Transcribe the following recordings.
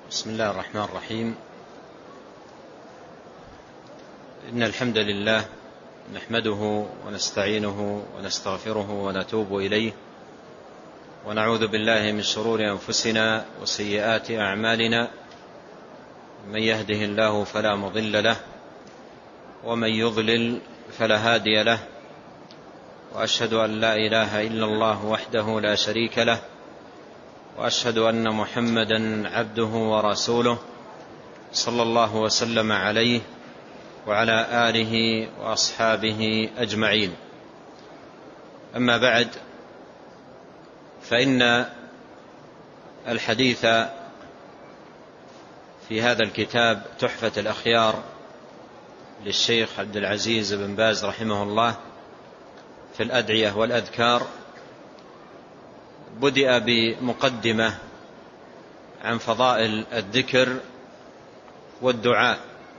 بسم الله الرحمن الرحيم. إن الحمد لله نحمده ونستعينه ونستغفره ونتوب إليه، ونعوذ بالله من شرور أنفسنا وسيئات أعمالنا، من يهده الله فلا مضل له ومن يضلل فلا هادي له، وأشهد أن لا إله إلا الله وحده لا شريك له، وأشهد أن محمدا عبده ورسوله صلى الله وسلم عليه وعلى آله وأصحابه أجمعين. أما بعد، فإن الحديث في هذا الكتاب تحفة الأخيار للشيخ عبد العزيز بن باز رحمه الله في الأدعية والأذكار بدأ بمقدمة عن فضائل الذكر والدعاء،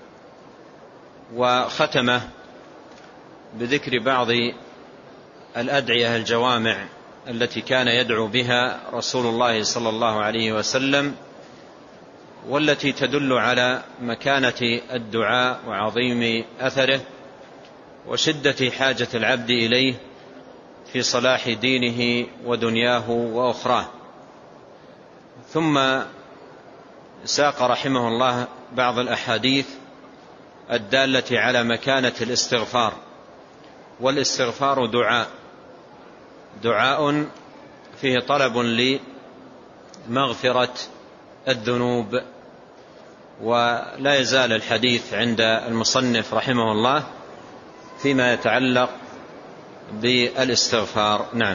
وختمه بذكر بعض الأدعية الجوامع التي كان يدعو بها رسول الله صلى الله عليه وسلم، والتي تدل على مكانة الدعاء وعظيم أثره وشدة حاجة العبد إليه في صلاح دينه ودنياه وأخراه. ثم ساق رحمه الله بعض الأحاديث الدالة على مكانة الاستغفار، والاستغفار دعاء فيه طلب لمغفرة الذنوب. ولا يزال الحديث عند المصنف رحمه الله فيما يتعلق بالاستغفار. نعم.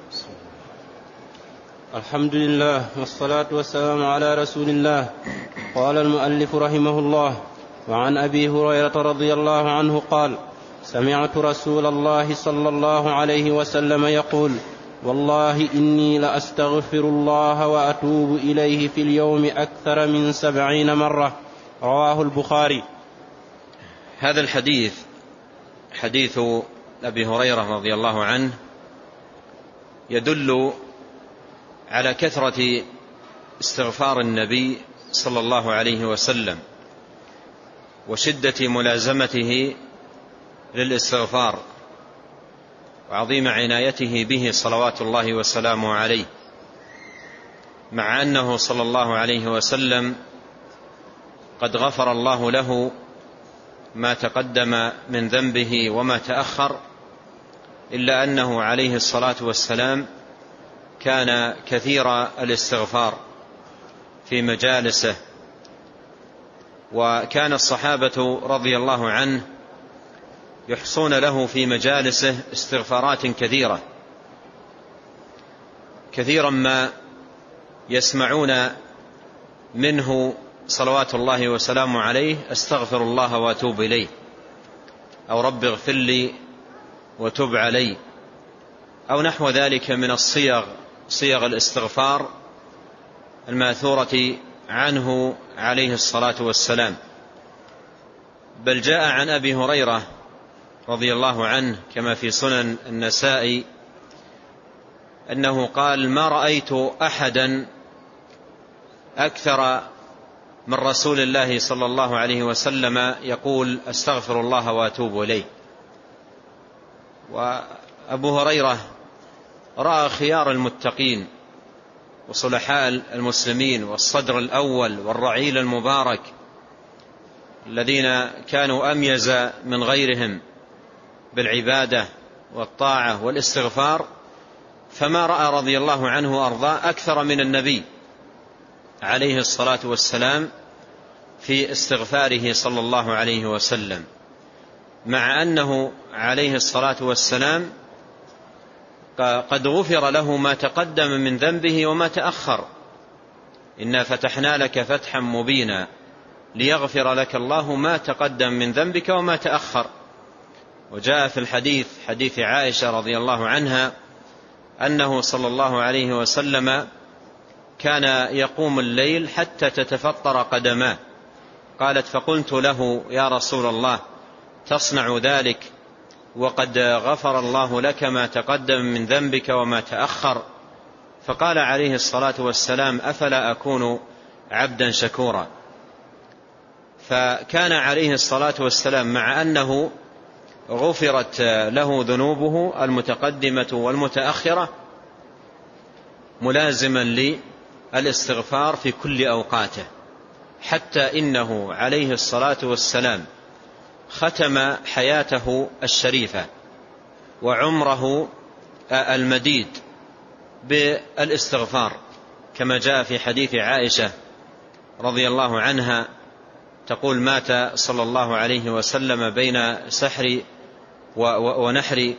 الحمد لله والصلاة والسلام على رسول الله. قال المؤلف رحمه الله: وعن أبي هريرة رضي الله عنه قال: سمعت رسول الله صلى الله عليه وسلم يقول: والله إني لأستغفر الله وأتوب إليه في اليوم أكثر من 70 مرة. رواه البخاري. هذا الحديث حديث أبي هريرة رضي الله عنه يدل على كثرة استغفار النبي صلى الله عليه وسلم وشدة ملازمته للاستغفار وعظيم عنايته به صلوات الله وسلامه عليه، مع أنه صلى الله عليه وسلم قد غفر الله له ما تقدم من ذنبه وما تأخر، إلا أنه عليه الصلاة والسلام كان كثير الاستغفار في مجالسه، وكان الصحابة رضي الله عنه يحصون له في مجالسه استغفارات كثيرا ما يسمعون منه صلوات الله وسلامه عليه: استغفر الله واتوب إليه، أو رب اغفر لي وتب علي، أو نحو ذلك من صيغ الاستغفار الماثورة عنه عليه الصلاة والسلام. بل جاء عن أبي هريرة رضي الله عنه كما في سنن النسائي أنه قال: ما رأيت أحدا أكثر من رسول الله صلى الله عليه وسلم يقول: استغفر الله واتوب إليه. وأبو هريرة رأى خيار المتقين وصلحاء المسلمين والصدر الأول والرعيل المبارك الذين كانوا أميز من غيرهم بالعبادة والطاعة والاستغفار، فما رأى رضي الله عنه وأرضاه أكثر من النبي عليه الصلاة والسلام في استغفاره صلى الله عليه وسلم، مع أنه عليه الصلاة والسلام قد غفر له ما تقدم من ذنبه وما تأخر. إنا فتحنا لك فتحا مبينا ليغفر لك الله ما تقدم من ذنبك وما تأخر. وجاء في الحديث حديث عائشة رضي الله عنها أنه صلى الله عليه وسلم كان يقوم الليل حتى تتفطر قدماه. قالت: فقلت له: يا رسول الله، تصنع ذلك وقد غفر الله لك ما تقدم من ذنبك وما تأخر؟ فقال عليه الصلاة والسلام: أفلا أكون عبدا شكورا. فكان عليه الصلاة والسلام مع أنه غفرت له ذنوبه المتقدمة والمتأخرة ملازما للاستغفار في كل أوقاته، حتى إنه عليه الصلاة والسلام ختم حياته الشريفة وعمره المديد بالاستغفار، كما جاء في حديث عائشة رضي الله عنها تقول: مات صلى الله عليه وسلم بين سحر ونحر،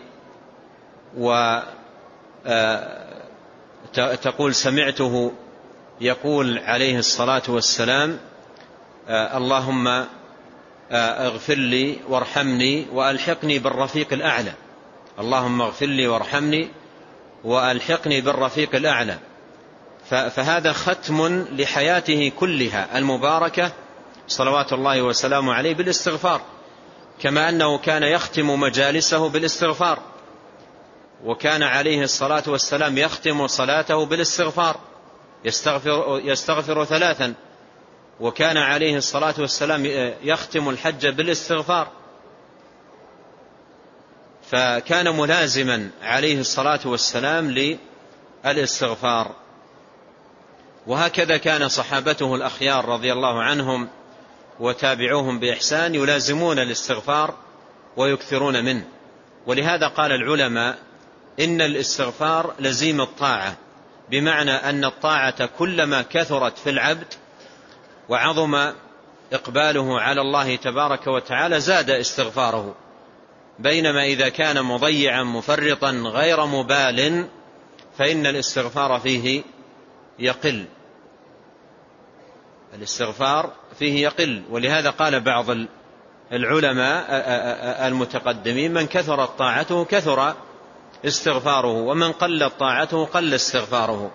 وتقول: سمعته يقول عليه الصلاة والسلام: اللهم اغفر لي وارحمني وألحقني بالرفيق الأعلى. اللهم اغفر لي وارحمني وألحقني بالرفيق الأعلى. فهذا ختم لحياته كلها المباركة صلوات الله وسلامه عليه بالاستغفار، كما أنه كان يختم مجالسه بالاستغفار، وكان عليه الصلاة والسلام يختم صلاته بالاستغفار، يستغفر 3، وكان عليه الصلاة والسلام يختم الحج بالاستغفار. فكان ملازما عليه الصلاة والسلام للاستغفار. وهكذا كان صحابته الأخيار رضي الله عنهم وتابعوهم بإحسان يلازمون الاستغفار ويكثرون منه. ولهذا قال العلماء إن الاستغفار لزيم الطاعة، بمعنى أن الطاعة كلما كثرت في العبد وعظم إقباله على الله تبارك وتعالى زاد استغفاره، بينما إذا كان مضيعا مفرطا غير مبال فإن الاستغفار فيه يقل. الاستغفار فيه يقل. ولهذا قال بعض العلماء المتقدمين: من كثرت طاعته كثر استغفاره، ومن قلت طاعته قل استغفاره.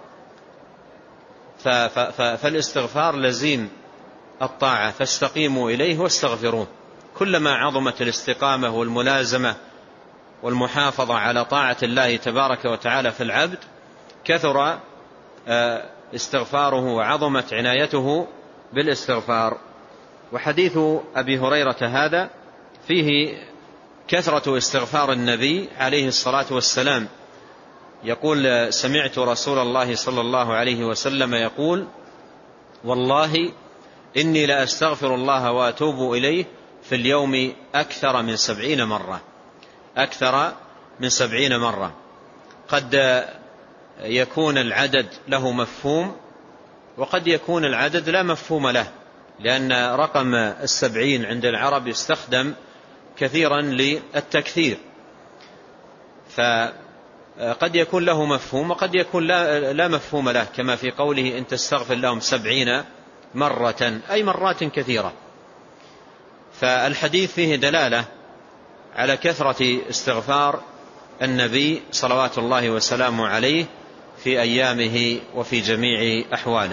فالاستغفار لزيم الطاعة، فاستقيموا إليه واستغفروه. كلما عظمت الاستقامة والملازمة والمحافظة على طاعة الله تبارك وتعالى في العبد كثر استغفاره وعظمت عنايته بالاستغفار. وحديث أبي هريرة هذا فيه كثرة استغفار النبي عليه الصلاة والسلام. يقول: سمعت رسول الله صلى الله عليه وسلم يقول: والله إني لأستغفر الله وأتوب إليه في اليوم أكثر من 70 مرة. أكثر من 70 مرة. قد يكون العدد له مفهوم، وقد يكون العدد لا مفهوم له، لأن رقم 70 عند العرب يستخدم كثيرا للتكثير، فقد يكون له مفهوم وقد يكون لا مفهوم له، كما في قوله: إن تستغفر لهم 70 مرة، أي مرات كثيرة. فالحديث فيه دلالة على كثرة استغفار النبي صلوات الله وسلامه عليه في أيامه وفي جميع أحواله.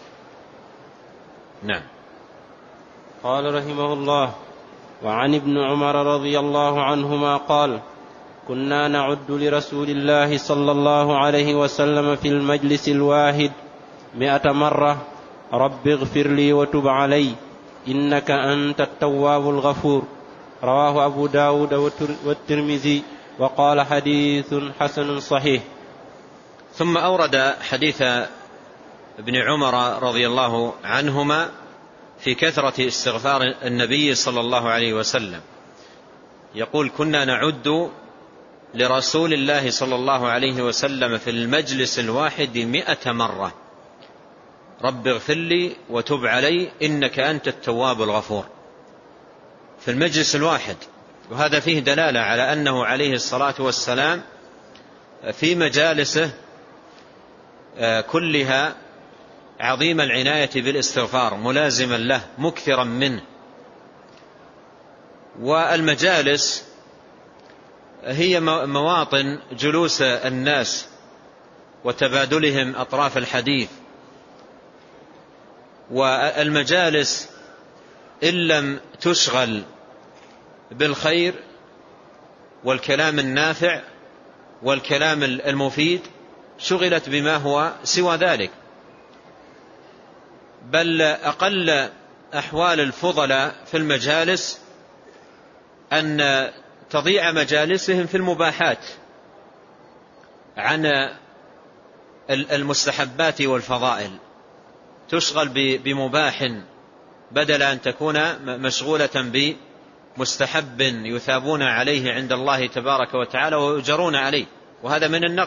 نعم. قال رحمه الله: وعن ابن عمر رضي الله عنهما قال: كنا نعد لرسول الله صلى الله عليه وسلم في المجلس الواحد 100 مرة: رب اغفر لي وتب علي إنك أنت التواب الغفور. رواه أبو داود والترمذي وقال: حديث حسن صحيح. ثم أورد حديث ابن عمر رضي الله عنهما في كثرة استغفار النبي صلى الله عليه وسلم. يقول: كنا نعد لرسول الله صلى الله عليه وسلم في المجلس الواحد 100 مرة: رب اغفر لي وتب علي إنك أنت التواب الغفور. في المجلس الواحد. وهذا فيه دلالة على أنه عليه الصلاة والسلام في مجالسه كلها عظيم العناية بالاستغفار، ملازما له مكثرا منه. والمجالس هي مواطن جلوس الناس وتبادلهم أطراف الحديث. والمجالس إن لم تشغل بالخير والكلام النافع والكلام المفيد شغلت بما هو سوى ذلك، بل أقل أحوال الفضلاء في المجالس أن تضيع مجالسهم في المباحات عن المستحبات والفضائل، تشغل بمباح بدل أن تكون مشغولة بمستحب يثابون عليه عند الله تبارك وتعالى ويجرون عليه، وهذا من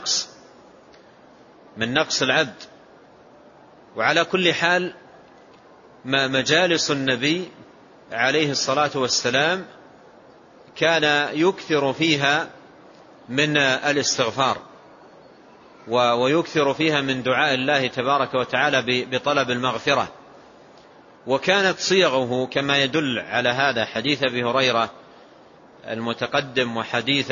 نقص العبد. وعلى كل حال مجالس النبي عليه الصلاة والسلام كان يكثر فيها من الاستغفار ويكثر فيها من دعاء الله تبارك وتعالى بطلب المغفرة. وكانت صيغه كما يدل على هذا حديث أبي هريرة المتقدم وحديث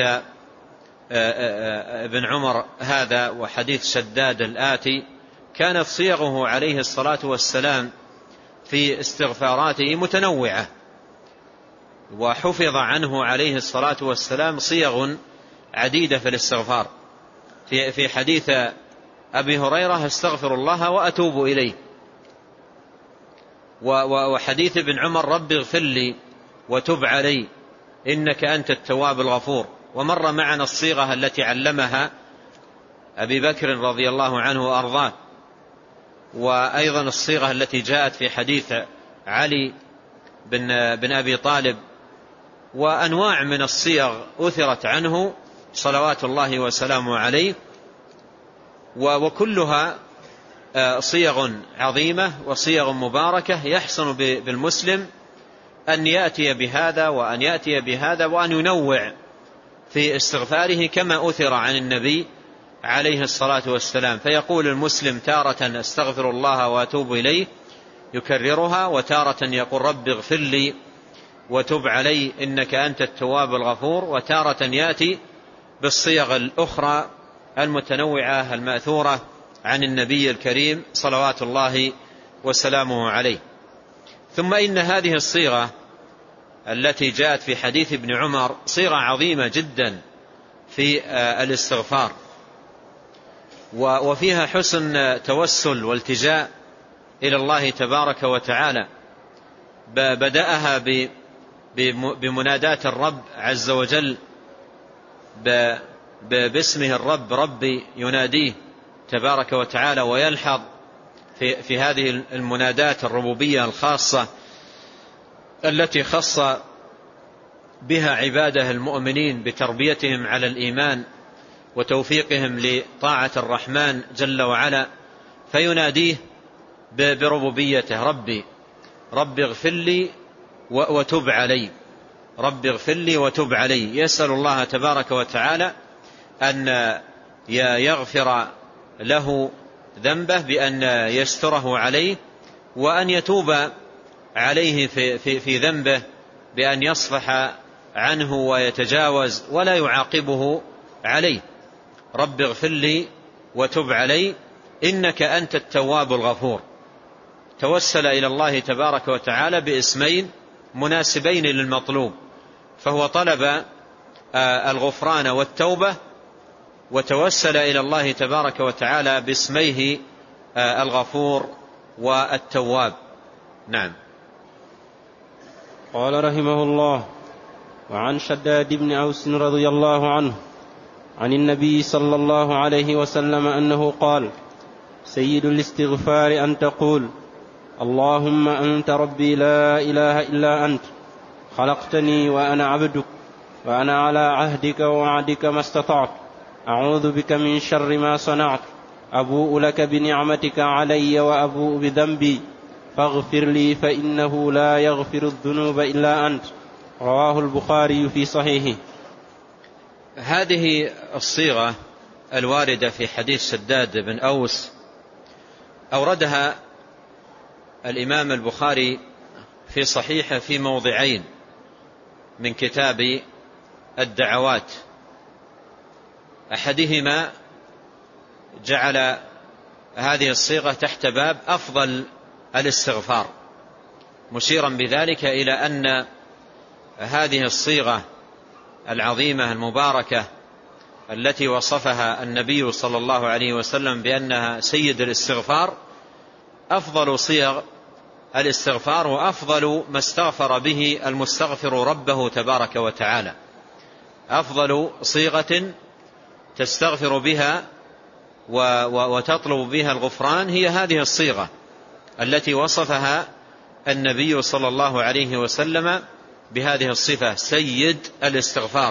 ابن عمر هذا وحديث شداد الآتي، كانت صيغه عليه الصلاة والسلام في استغفاراته متنوعة، وحفظ عنه عليه الصلاة والسلام صيغ عديدة في الاستغفار. في حديث أبي هريرة استغفر الله وأتوب إليه، وحديث ابن عمر رب اغفر لي وتب علي إنك أنت التواب الغفور. ومر معنا الصيغة التي علمها أبي بكر رضي الله عنه وأرضاه، وأيضا الصيغة التي جاءت في حديث علي بن أبي طالب، وأنواع من الصيغ أثرت عنه صلوات الله وسلامه عليه، وكلها صيغ عظيمة وصيغ مباركة يحسن بالمسلم أن يأتي بهذا وأن يأتي بهذا وأن ينوع في استغفاره كما أثر عن النبي عليه الصلاة والسلام. فيقول المسلم تارة استغفر الله وأتوب إليه يكررها، وتارة يقول رب اغفر لي وتب علي إنك أنت التواب الغفور، وتارة يأتي بالصيغ الأخرى المتنوعة المأثورة عن النبي الكريم صلوات الله وسلامه عليه. ثم إن هذه الصيغة التي جاءت في حديث ابن عمر صيغة عظيمة جدا في الاستغفار، وفيها حسن توسل والتجاء إلى الله تبارك وتعالى. بدأها بمنادات الرب عز وجل باسمه الرب، ربي يناديه تبارك وتعالى، ويلحظ في هذه المنادات الربوبية الخاصة التي خص بها عباده المؤمنين بتربيتهم على الإيمان وتوفيقهم لطاعة الرحمن جل وعلا، فيناديه بربوبيته ربي اغفر لي وتب علي، ربي اغفر لي وتب علي. يسأل الله تبارك وتعالى أن يغفر له ذنبه بأن يستره عليه، وأن يتوب عليه في ذنبه بأن يصفح عنه ويتجاوز ولا يعاقبه عليه. رب اغفر لي وتب علي إنك أنت التواب الغفور. توسل إلى الله تبارك وتعالى باسمين مناسبين للمطلوب، فهو طلب الغفران والتوبة، وتوسل إلى الله تبارك وتعالى باسميه الغفور والتواب. نعم. قال رحمه الله: وعن شداد بن أوس رضي الله عنه عن النبي صلى الله عليه وسلم أنه قال: سيد الاستغفار أن تقول اللهم أنت ربي لا إله إلا أنت، خلقتني وأنا عبدك، وأنا على عهدك ووعدك ما استطعت، أعوذ بك من شر ما صنعت، أبوء لك بنعمتك علي وأبوء بذنبي، فاغفر لي فإنه لا يغفر الذنوب إلا أنت. رواه البخاري في صحيحه. هذه الصيغة الواردة في حديث شداد بن أوس أوردها الإمام البخاري في صحيحه في موضعين من كتاب الدعوات، أحدهما جعل هذه الصيغة تحت باب أفضل الاستغفار، مشيرا بذلك إلى أن هذه الصيغة العظيمة المباركة التي وصفها النبي صلى الله عليه وسلم بأنها سيد الاستغفار أفضل صيغ الاستغفار وأفضل ما استغفر به المستغفر ربه تبارك وتعالى. أفضل صيغة تستغفر بها وتطلب بها الغفران هي هذه الصيغة التي وصفها النبي صلى الله عليه وسلم بهذه الصفة: سيد الاستغفار.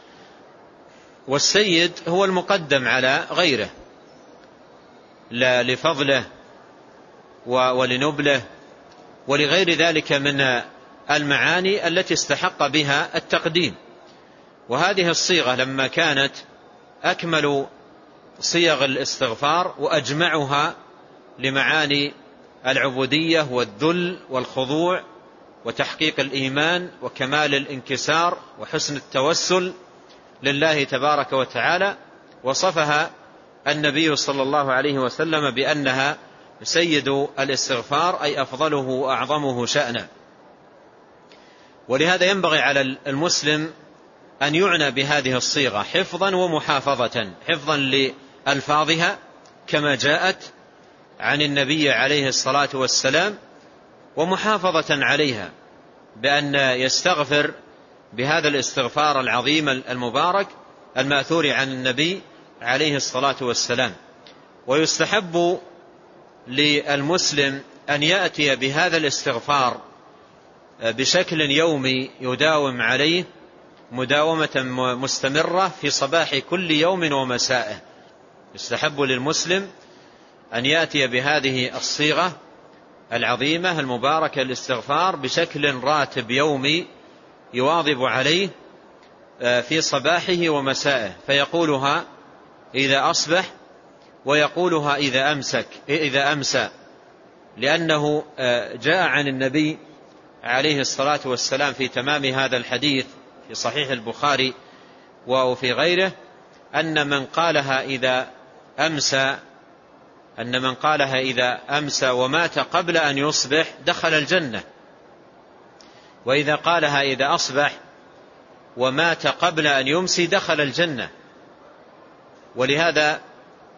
والسيد هو المقدم على غيره لفضله ولنبله ولغير ذلك من المعاني التي استحق بها التقديم. وهذه الصيغة لما كانت أكمل صيغ الاستغفار وأجمعها لمعاني العبودية والذل والخضوع وتحقيق الإيمان وكمال الانكسار وحسن التوسل لله تبارك وتعالى، وصفها النبي صلى الله عليه وسلم بأنها سيد الاستغفار، أي أفضله وأعظمه شأنا. ولهذا ينبغي على المسلم أن يعنى بهذه الصيغة حفظا ومحافظة، حفظا لألفاظها كما جاءت عن النبي عليه الصلاة والسلام، ومحافظة عليها بأن يستغفر بهذا الاستغفار العظيم المبارك المأثور عن النبي عليه الصلاة والسلام. ويستحب للمسلم أن يأتي بهذا الاستغفار بشكل يومي يداوم عليه مداومة مستمرة في صباح كل يوم ومسائه. يستحب للمسلم أن يأتي بهذه الصيغة العظيمة المباركة الاستغفار بشكل راتب يومي يواظب عليه في صباحه ومسائه، فيقولها إذا أصبح ويقولها إذا أمسى، لأنه جاء عن النبي عليه الصلاة والسلام في تمام هذا الحديث في صحيح البخاري وفي غيره أن من قالها إذا أمسى ومات قبل أن يصبح دخل الجنة، وإذا قالها إذا أصبح ومات قبل أن يمسي دخل الجنة. ولهذا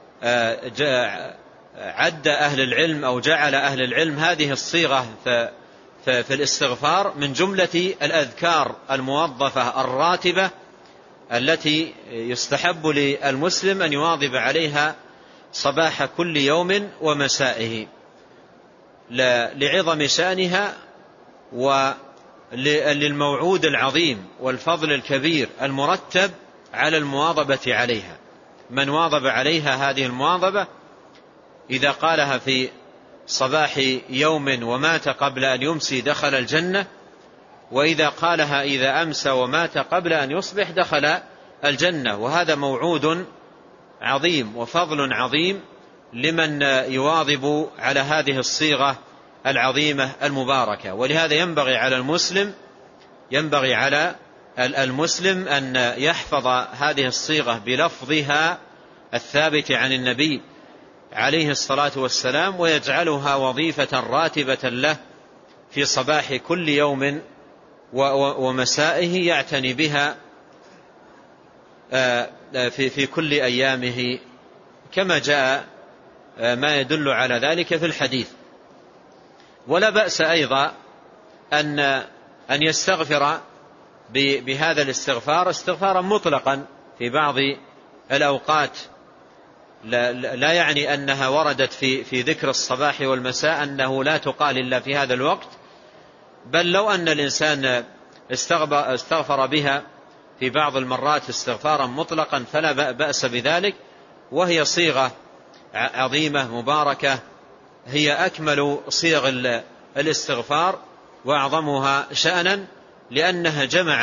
عد أهل العلم أو جعل أهل العلم هذه الصيغة في الاستغفار من جملة الأذكار الموظفة الراتبة التي يستحب للمسلم أن يواظب عليها صباح كل يوم ومسائه لعظم شأنها وللموعود العظيم والفضل الكبير المرتب على المواظبة عليها. من واظب عليها هذه المواظبة إذا قالها في صباح يوم ومات قبل أن يمسي دخل الجنة، وإذا قالها إذا أمسى ومات قبل أن يصبح دخل الجنة. وهذا موعود عظيم وفضل عظيم لمن يواظب على هذه الصيغة العظيمة المباركة. ولهذا ينبغي على المسلم أن يحفظ هذه الصيغة بلفظها الثابت عن النبي عليه الصلاة والسلام، ويجعلها وظيفة راتبة له في صباح كل يوم ومسائه، يعتني بها في كل أيامه كما جاء ما يدل على ذلك في الحديث. ولا بأس أيضا أن يستغفر بهذا الاستغفار استغفارا مطلقا في بعض الأوقات، لا يعني أنها وردت في ذكر الصباح والمساء أنه لا تقال إلا في هذا الوقت، بل لو أن الإنسان استغفر بها في بعض المرات استغفارا مطلقا فلا بأس بذلك. وهي صيغة عظيمة مباركة، هي أكمل صيغ الاستغفار وأعظمها شأنا، لأنها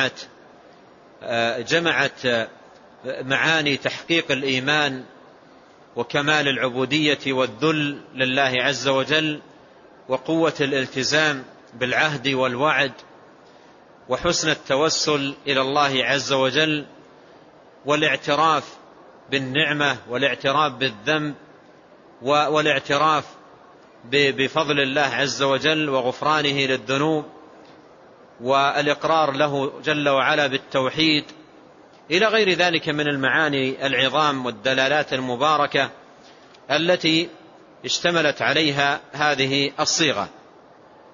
جمعت معاني تحقيق الإيمان وكمال العبودية والذل لله عز وجل، وقوة الالتزام بالعهد والوعد، وحسن التوسل إلى الله عز وجل، والاعتراف بالنعمة والاعتراف بالذنب والاعتراف بفضل الله عز وجل وغفرانه للذنوب، والإقرار له جل وعلا بالتوحيد، إلى غير ذلك من المعاني العظام والدلالات المباركة التي اشتملت عليها هذه الصيغة.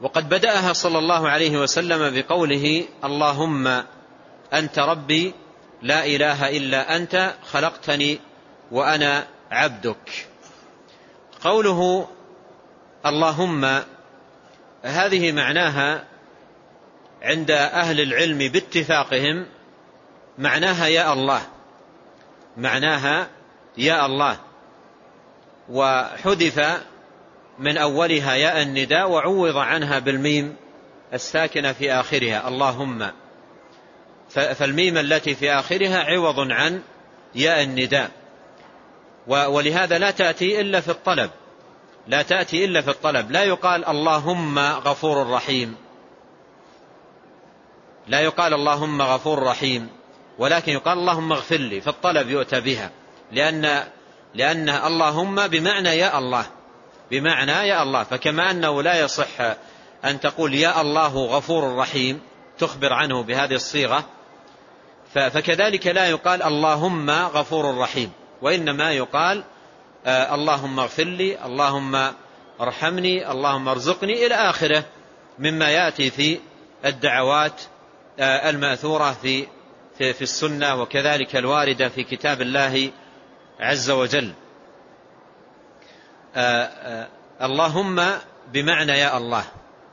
وقد بدأها صلى الله عليه وسلم بقوله: اللهم أنت ربي لا إله إلا أنت خلقتني وأنا عبدك. قوله اللهم هذه معناها عند أهل العلم باتفاقهم معناها يا الله، معناها يا الله، وحذف من أولها ياء النداء وعوض عنها بالميم الساكنة في آخرها اللهم، فالميم التي في آخرها عوض عن ياء النداء، ولهذا لا تأتي إلا في الطلب، لا تأتي إلا في الطلب. لا يقال اللهم غفور رحيم، لا يقال اللهم غفور رحيم، ولكن يقال اللهم اغفر لي، في الطلب يؤتى بها، لأن اللهم بمعنى يا الله، بمعنى يا الله. فكما أنه لا يصح أن تقول يا الله غفور رحيم تخبر عنه بهذه الصيغة، فكذلك لا يقال اللهم غفور رحيم، وإنما يقال اللهم اغفر لي، اللهم ارحمني، اللهم ارزقني، إلى آخره مما يأتي في الدعوات المأثورة في السنة، وكذلك الواردة في كتاب الله عز وجل. اللهم بمعنى يا الله،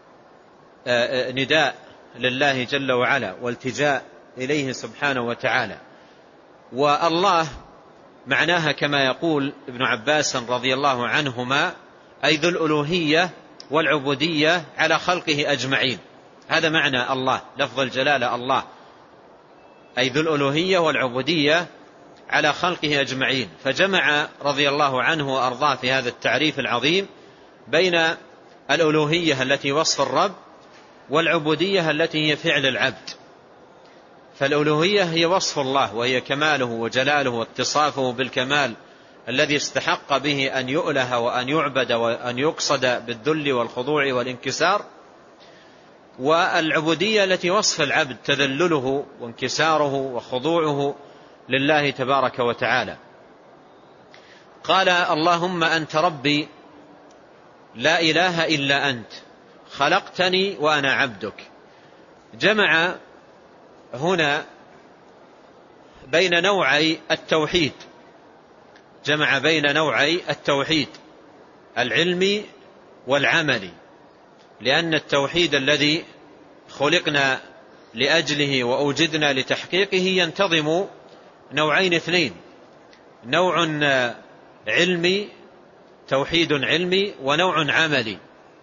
نداء لله جل وعلا والتجاء إليه سبحانه وتعالى. والله معناها كما يقول ابن عباس رضي الله عنهما أي ذو الألوهية والعبودية على خلقه أجمعين، هذا معنى الله، لفظ الجلالة الله، أي ذو الألوهية والعبودية على خلقه أجمعين. فجمع رضي الله عنه وأرضاه في هذا التعريف العظيم بين الألوهية التي وصف الرب والعبودية التي هي فعل العبد. فالألوهية هي وصف الله، وهي كماله وجلاله واتصافه بالكمال الذي استحق به أن يؤله وأن يعبد وأن يقصد بالذل والخضوع والانكسار. والعبودية التي وصف العبد تذلله وانكساره وخضوعه لله تبارك وتعالى. قال اللهم أنت ربي لا إله إلا أنت خلقتني وأنا عبدك. جمع هنا بين نوعي التوحيد، جمع بين نوعي التوحيد العلمي والعملي، لأن التوحيد الذي خلقنا لأجله وأوجدنا لتحقيقه ينتظم نوعين اثنين: نوع علمي، توحيد علمي، ونوع عملي.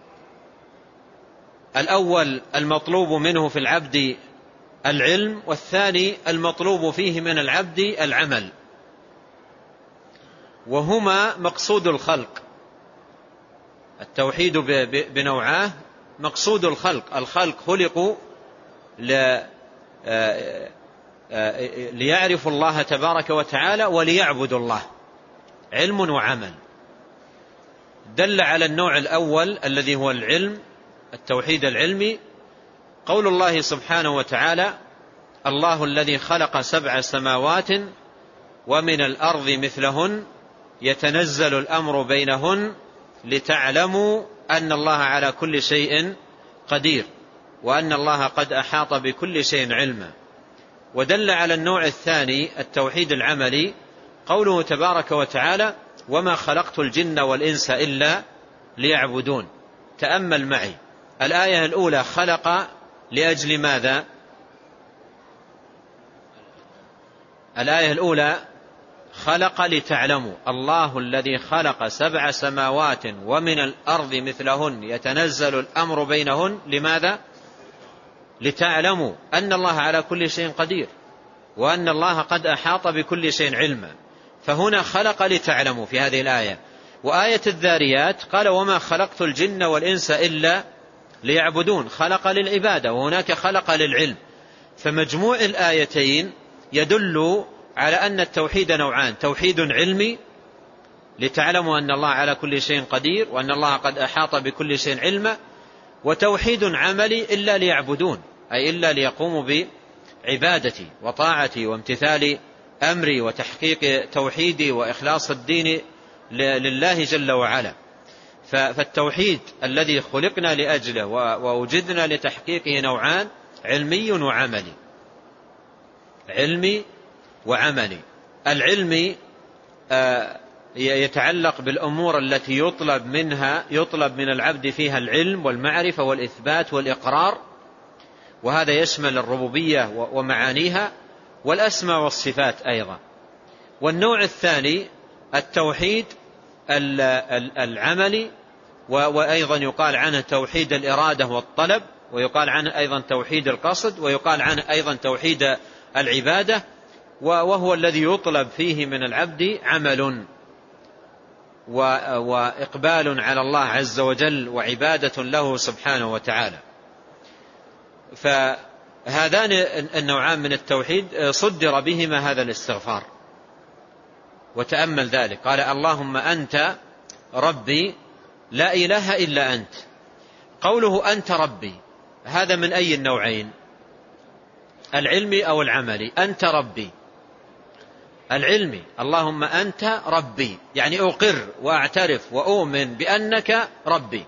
الأول المطلوب منه في العبد العلم، والثاني المطلوب فيه من العبد العمل، وهما مقصود الخلق. التوحيد بنوعاه مقصود الخلق، الخلق خلقوا ليعرفوا الله تبارك وتعالى وليعبدوا الله، علم وعمل. دل على النوع الأول الذي هو العلم، التوحيد العلمي، قول الله سبحانه وتعالى: الله الذي خلق 7 سماوات ومن الأرض مثلهن يتنزل الأمر بينهن لتعلموا أن الله على كل شيء قدير وأن الله قد أحاط بكل شيء علما. ودل على النوع الثاني التوحيد العملي قوله تبارك وتعالى: وما خلقت الجن والإنس إلا ليعبدون. تأمل معي الآية الأولى: خلق لأجل ماذا؟ الآية الأولى خلق لتعلموا، الله الذي خلق 7 سماوات ومن الأرض مثلهن يتنزل الأمر بينهن، لماذا؟ لتعلموا أن الله على كل شيء قدير وأن الله قد أحاط بكل شيء علما. فهنا خلق لتعلموا في هذه الآية. وآية الذاريات قال: وما خلقت الجن والإنس إلا ليعبدون، خلق للعبادة، وهناك خلق للعلم. فمجموع الآيتين يدل على أن التوحيد نوعان: توحيد علمي لتعلموا أن الله على كل شيء قدير وأن الله قد أحاط بكل شيء علما، وتوحيد عملي إلا ليعبدون، أي إلا ليقوموا بعبادتي وطاعتي وامتثال أمري وتحقيق توحيدي وإخلاص الدين لله جل وعلا. فالتوحيد الذي خلقنا لأجله ووجدنا لتحقيقه نوعان: علمي وعملي. علمي وعملي. العلمي يتعلق بالأمور التي يطلب من العبد فيها العلم والمعرفة والإثبات والإقرار، وهذا يشمل الربوبية ومعانيها والأسماء والصفات أيضا. والنوع الثاني التوحيد العملي، وأيضا يقال عنه توحيد الإرادة والطلب، ويقال عنه أيضا توحيد القصد، ويقال عنه أيضا توحيد العبادة، وهو الذي يطلب فيه من العبد عمل وإقبال على الله عز وجل وعبادة له سبحانه وتعالى. فهذان النوعان من التوحيد صدر بهما هذا الاستغفار. وتأمل ذلك، قال: اللهم أنت ربي لا إله إلا أنت. قوله أنت ربي هذا من أي النوعين؟ العلمي أو العملي؟ أنت ربي العلمي، اللهم أنت ربي، يعني أقر وأعترف وأؤمن بأنك ربي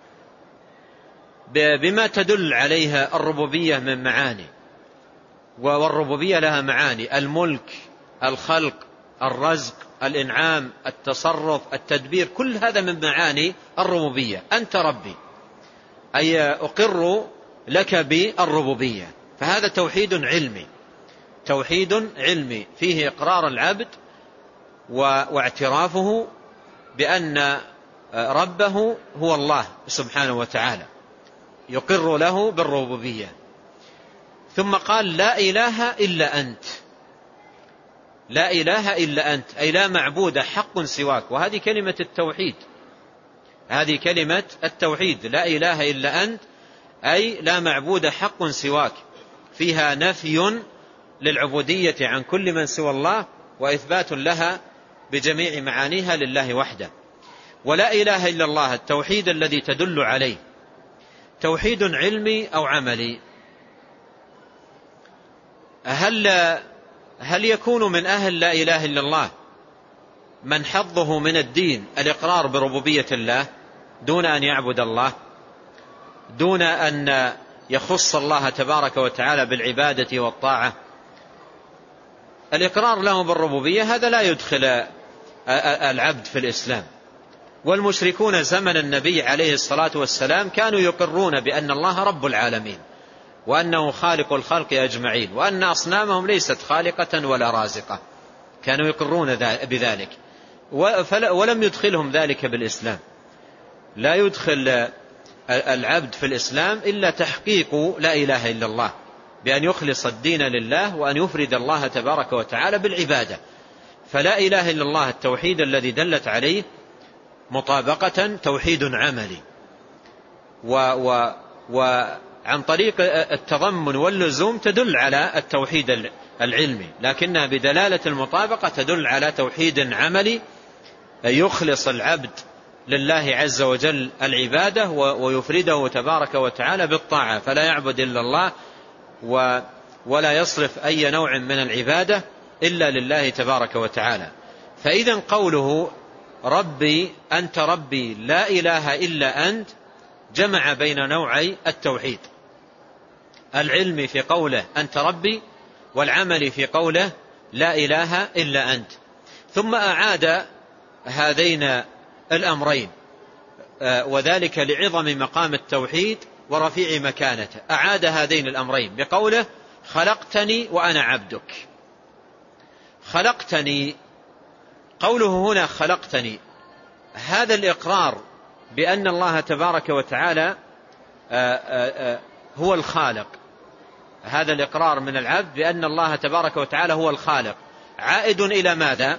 بما تدل عليها الربوبية من معاني، والربوبية لها معاني: الملك، الخلق، الرزق، الإنعام، التصرف، التدبير، كل هذا من معاني الربوبية. أنت ربي أي أقر لك بالربوبية، فهذا توحيد علمي. توحيد علمي فيه إقرار العبد واعترافه بأن ربه هو الله سبحانه وتعالى، يقر له بالربوبية. ثم قال: لا إله إلا أنت. لا إله إلا أنت أي لا معبود حق سواك، وهذه كلمة التوحيد. هذه كلمة التوحيد، لا إله إلا أنت أي لا معبود حق سواك، فيها نفي للعبودية عن كل من سوى الله، وإثبات لها بجميع معانيها لله وحده. ولا إله إلا الله التوحيد الذي تدل عليه توحيد علمي أو عملي. هل يكون من أهل لا إله إلا الله من حظه من الدين الإقرار بربوبية الله دون أن يعبد الله، دون أن يخص الله تبارك وتعالى بالعبادة والطاعة؟ الإقرار له بالربوبية هذا لا يدخل العبد في الإسلام. والمشركون زمن النبي عليه الصلاة والسلام كانوا يقرون بأن الله رب العالمين، وأنه خالق الخلق أجمعين، وأن أصنامهم ليست خالقة ولا رازقة، كانوا يقرون بذلك، ولم يدخلهم ذلك بالإسلام. لا يدخل العبد في الإسلام إلا تحقيق لا إله إلا الله، بأن يخلص الدين لله وأن يفرد الله تبارك وتعالى بالعبادة. فلا إله إلا الله التوحيد الذي دلت عليه مطابقة توحيد عملي، وعن طريق التضمن واللزوم تدل على التوحيد العلمي، لكنها بدلالة المطابقة تدل على توحيد عملي يخلص العبد لله عز وجل العبادة ويفرده تبارك وتعالى بالطاعة، فلا يعبد إلا الله ولا يصرف أي نوع من العبادة إلا لله تبارك وتعالى. فإذا قوله ربي أنت ربي لا إله إلا أنت جمع بين نوعي التوحيد: العلم في قوله أنت ربي، والعمل في قوله لا إله إلا أنت. ثم أعاد هذين الأمرين، وذلك لعظم مقام التوحيد ورفيع مكانته. أعاد هذين الأمرين بقوله خلقتني وأنا عبدك. خلقتني، قوله هنا خلقتني، هذا الإقرار بأن الله تبارك وتعالى هو الخالق، هذا الإقرار من العبد بأن الله تبارك وتعالى هو الخالق عائد إلى ماذا؟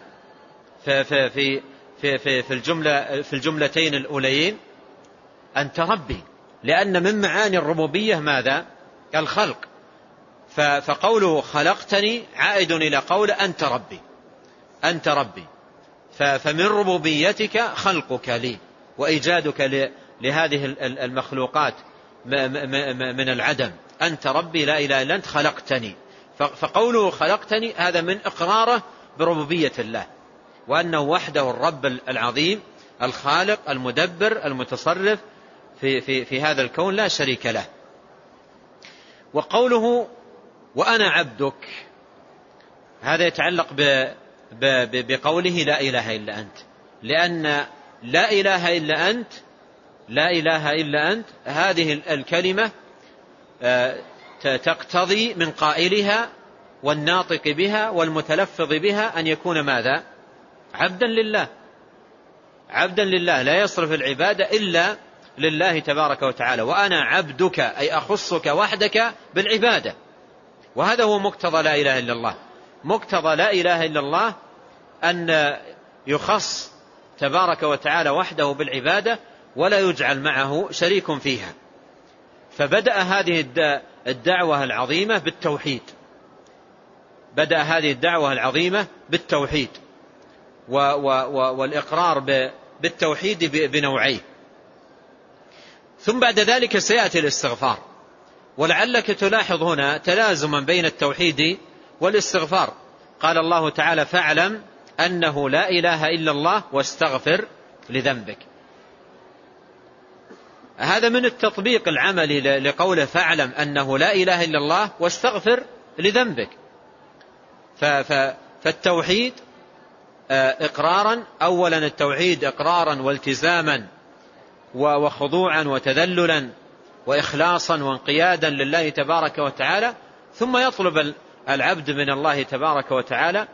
في الجملتين الأوليين أنت ربي، لأن من معاني الربوبية ماذا؟ الخلق. فقوله خلقتني عائد إلى قول أنت ربي، أنت ربي، فمن ربوبيتك خلقك لي وإيجادك لهذه المخلوقات من العدم. أنت ربي لا إله إلا أنت خلقتني. فقوله خلقتني هذا من إقراره بربوبية الله، وأنه وحده الرب العظيم الخالق المدبر المتصرف في هذا الكون لا شريك له. وقوله وأنا عبدك هذا يتعلق بقوله لا إله إلا أنت، لأن لا إله إلا أنت لا إله إلا أنت هذه الكلمة تقتضي من قائلها والناطق بها والمتلفظ بها أن يكون ماذا؟ عبدا لله، عبدا لله، لا يصرف العبادة إلا لله تبارك وتعالى. وأنا عبدك أي أخصك وحدك بالعبادة، وهذا هو مقتضى لا إله إلا الله. مقتضى لا إله إلا الله أن يخص تبارك وتعالى وحده بالعبادة ولا يجعل معه شريك فيها. فبدأ هذه الدعوة العظيمة بالتوحيد، بدأ هذه الدعوة العظيمة بالتوحيد والإقرار بالتوحيد بنوعيه. ثم بعد ذلك سيأتي الاستغفار، ولعلك تلاحظ هنا تلازما بين التوحيد والاستغفار. قال الله تعالى فاعلم أنه لا إله إلا الله واستغفر لذنبك. هذا من التطبيق العملي لقوله فاعلم أنه لا إله إلا الله واستغفر لذنبك. فالتوحيد إقرارا، أولا التوحيد إقرارا والتزاما وخضوعا وتذللا وإخلاصا وانقيادا لله تبارك وتعالى، ثم يطلب العبد من الله تبارك وتعالى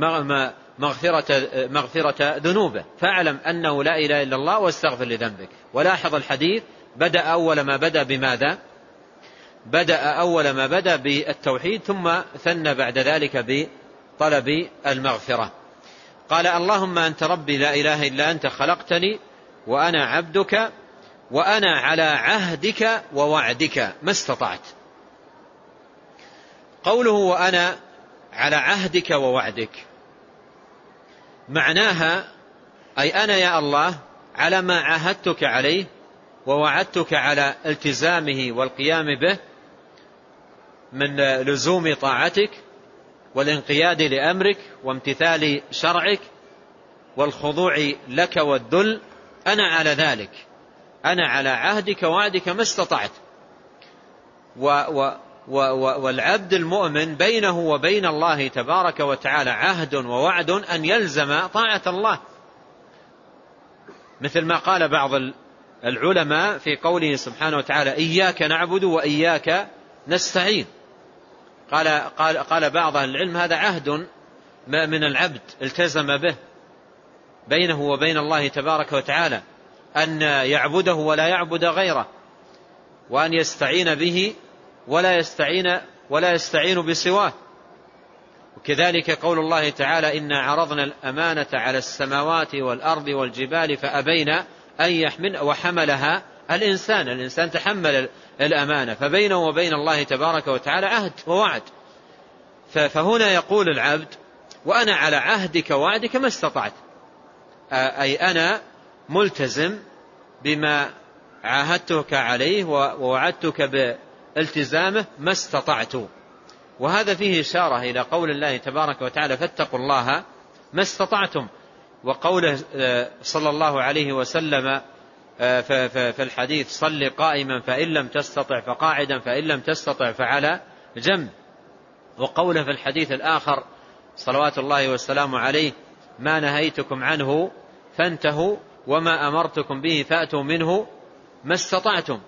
مغفرة ذنوبه. فاعلم أنه لا إله إلا الله واستغفر لذنبك. ولاحظ الحديث بدأ أول ما بدأ بماذا؟ بدأ أول ما بدأ بالتوحيد، ثم ثنى بعد ذلك بطلب المغفرة. قال اللهم أنت ربي لا إله إلا أنت خلقتني وأنا عبدك وأنا على عهدك ووعدك ما استطعت. قوله وأنا على عهدك ووعدك معناها أي أنا يا الله على ما عاهدتك عليه ووعدتك على التزامه والقيام به من لزوم طاعتك والانقياد لأمرك وامتثال شرعك والخضوع لك والذل، أنا على ذلك، أنا على عهدك ووعدك ما استطعت. والعبد المؤمن بينه وبين الله تبارك وتعالى عهد ووعد أن يلزم طاعة الله، مثل ما قال بعض العلماء في قوله سبحانه وتعالى إياك نعبد وإياك نستعين. قال بعض أهل العلم هذا عهد من العبد التزم به بينه وبين الله تبارك وتعالى، أن يعبده ولا يعبد غيره، وأن يستعين به ولا يستعين بسواه. وكذلك قول الله تعالى إنا عرضنا الأمانة على السماوات والأرض والجبال فأبين أن يحمل وحملها الإنسان تحمل الأمانة. فبينه وبين الله تبارك وتعالى عهد ووعد. فهنا يقول العبد وأنا على عهدك ووعدك ما استطعت، أي أنا ملتزم بما عاهدتك عليه ووعدتك بالتزامه ما استطعت. وهذا فيه إشارة إلى قول الله تبارك وتعالى فاتقوا الله ما استطعتم، وقوله صلى الله عليه وسلم في الحديث صل قائما فإن لم تستطع فقاعدا فإن لم تستطع فعلى جنب. وقوله في الحديث الآخر صلوات الله والسلام عليه ما نهيتكم عنه فانتهوا وما أمرتكم به فأتوا منه ما استطعتم.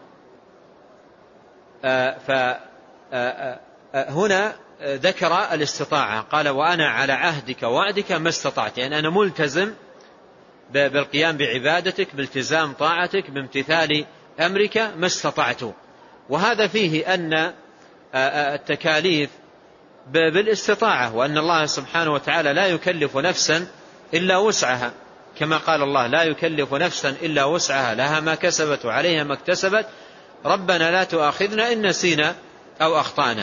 هنا ذكر الاستطاعة، قال وأنا على عهدك ووعدك ما استطعت، يعني أنا ملتزم بالقيام بعبادتك بالتزام طاعتك بامتثال أمرك ما استطعت. وهذا فيه أن التكاليف بالاستطاعة، وأن الله سبحانه وتعالى لا يكلف نفسا إلا وسعها، كما قال الله لا يكلف نفسا إلا وسعها لها ما كسبت وعليها ما اكتسبت ربنا لا تؤاخذنا إن نسينا أو أخطأنا.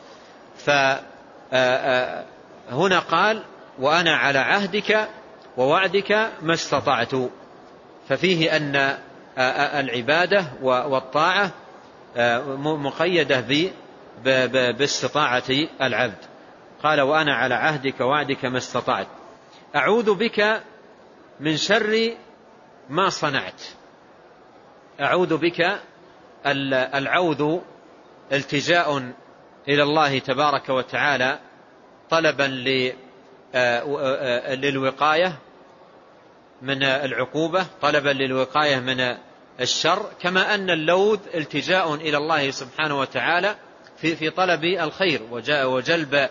فهنا قال وأنا على عهدك ووعدك ما استطعت، ففيه أن العبادة والطاعة مقيدة باستطاعة العبد. قال وأنا على عهدك ووعدك ما استطعت. أعوذ بك من شر ما صنعت. أعوذ بك، العوذ التجاء إلى الله تبارك وتعالى طلبا للوقاية من العقوبة، طلبا للوقاية من الشر، كما أن اللوذ التجاء إلى الله سبحانه وتعالى في طلب الخير وجلب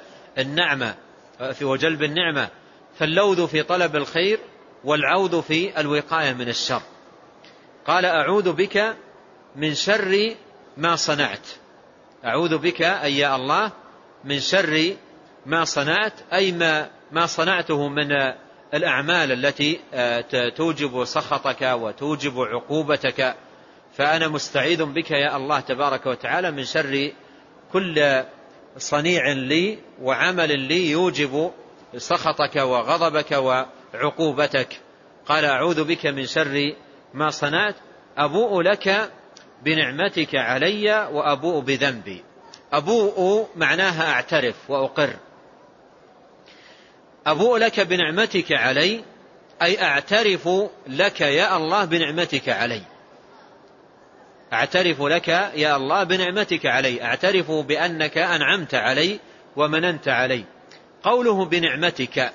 النعمة، فاللوذ في طلب الخير والعوذ في الوقاية من الشر. قال أعوذ بك من شر ما صنعت. أعوذ بك أي يا الله من شر ما صنعت، أي ما صنعته من الأعمال التي توجب سخطك وتوجب عقوبتك، فأنا مستعيذ بك يا الله تبارك وتعالى من شر كل صنيع لي وعمل لي يوجب سخطك وغضبك وعقوبتك. قال أعوذ بك من شر ما صنعت، أبوء لك بنعمتك علي وأبوء بذنبي. أبوء معناها أعترف وأقر. أبوء لك بنعمتك علي أي أعترف لك يا الله بنعمتك علي. أعترف لك يا الله بنعمتك علي، أعترف بأنك أنعمت علي ومننت علي. قوله بنعمتك،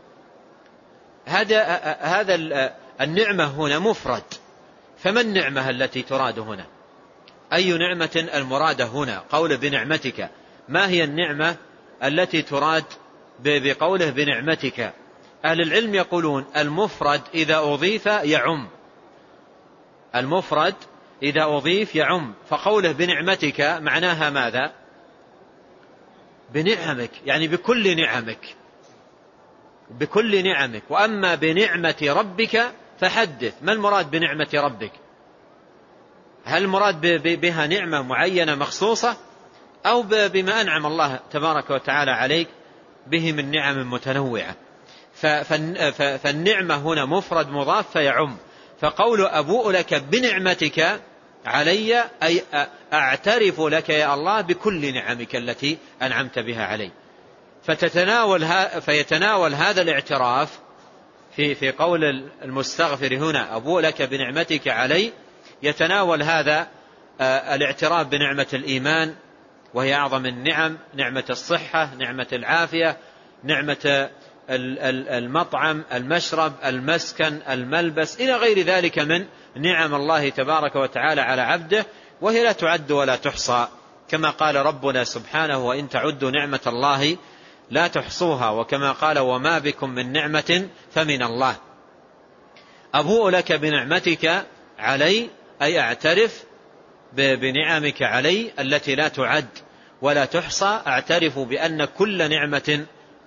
هذا النعمة هنا مفرد، فما النعمة التي تراد هنا؟ أي نعمة المرادة هنا؟ قول بنعمتك، ما هي النعمة التي تراد بقوله بنعمتك؟ أهل العلم يقولون المفرد إذا أضيف يعم، المفرد إذا أضيف يعم، فقوله بنعمتك معناها ماذا؟ بنعمك، يعني بكل نعمك، بكل نعمك. وأما بنعمة ربك فحدث، ما المراد بنعمة ربك؟ هل المراد بها نعمة معينة مخصوصة، أو بما أنعم الله تبارك وتعالى عليك به من نعم متنوعة؟ فالنعمة هنا مفرد مضاف فيعم. فقول أبوء لك بنعمتك علي أي أعترف لك يا الله بكل نعمك التي أنعمت بها علي. فيتناول هذا الاعتراف في قول المستغفر هنا أبوء لك بنعمتك علي، يتناول هذا الاعتراف بنعمة الإيمان وهي أعظم النعم، نعمة الصحة، نعمة العافية، نعمة المطعم، المشرب، المسكن، الملبس، إلى غير ذلك من نعم الله تبارك وتعالى على عبده، وهي لا تعد ولا تحصى، كما قال ربنا سبحانه وإن تعدوا نعمة الله لا تحصوها، وكما قال وما بكم من نعمة فمن الله. أبوء لك بنعمتك علي أي أعترف بنعمك علي التي لا تعد ولا تحصى، أعترف بأن كل نعمة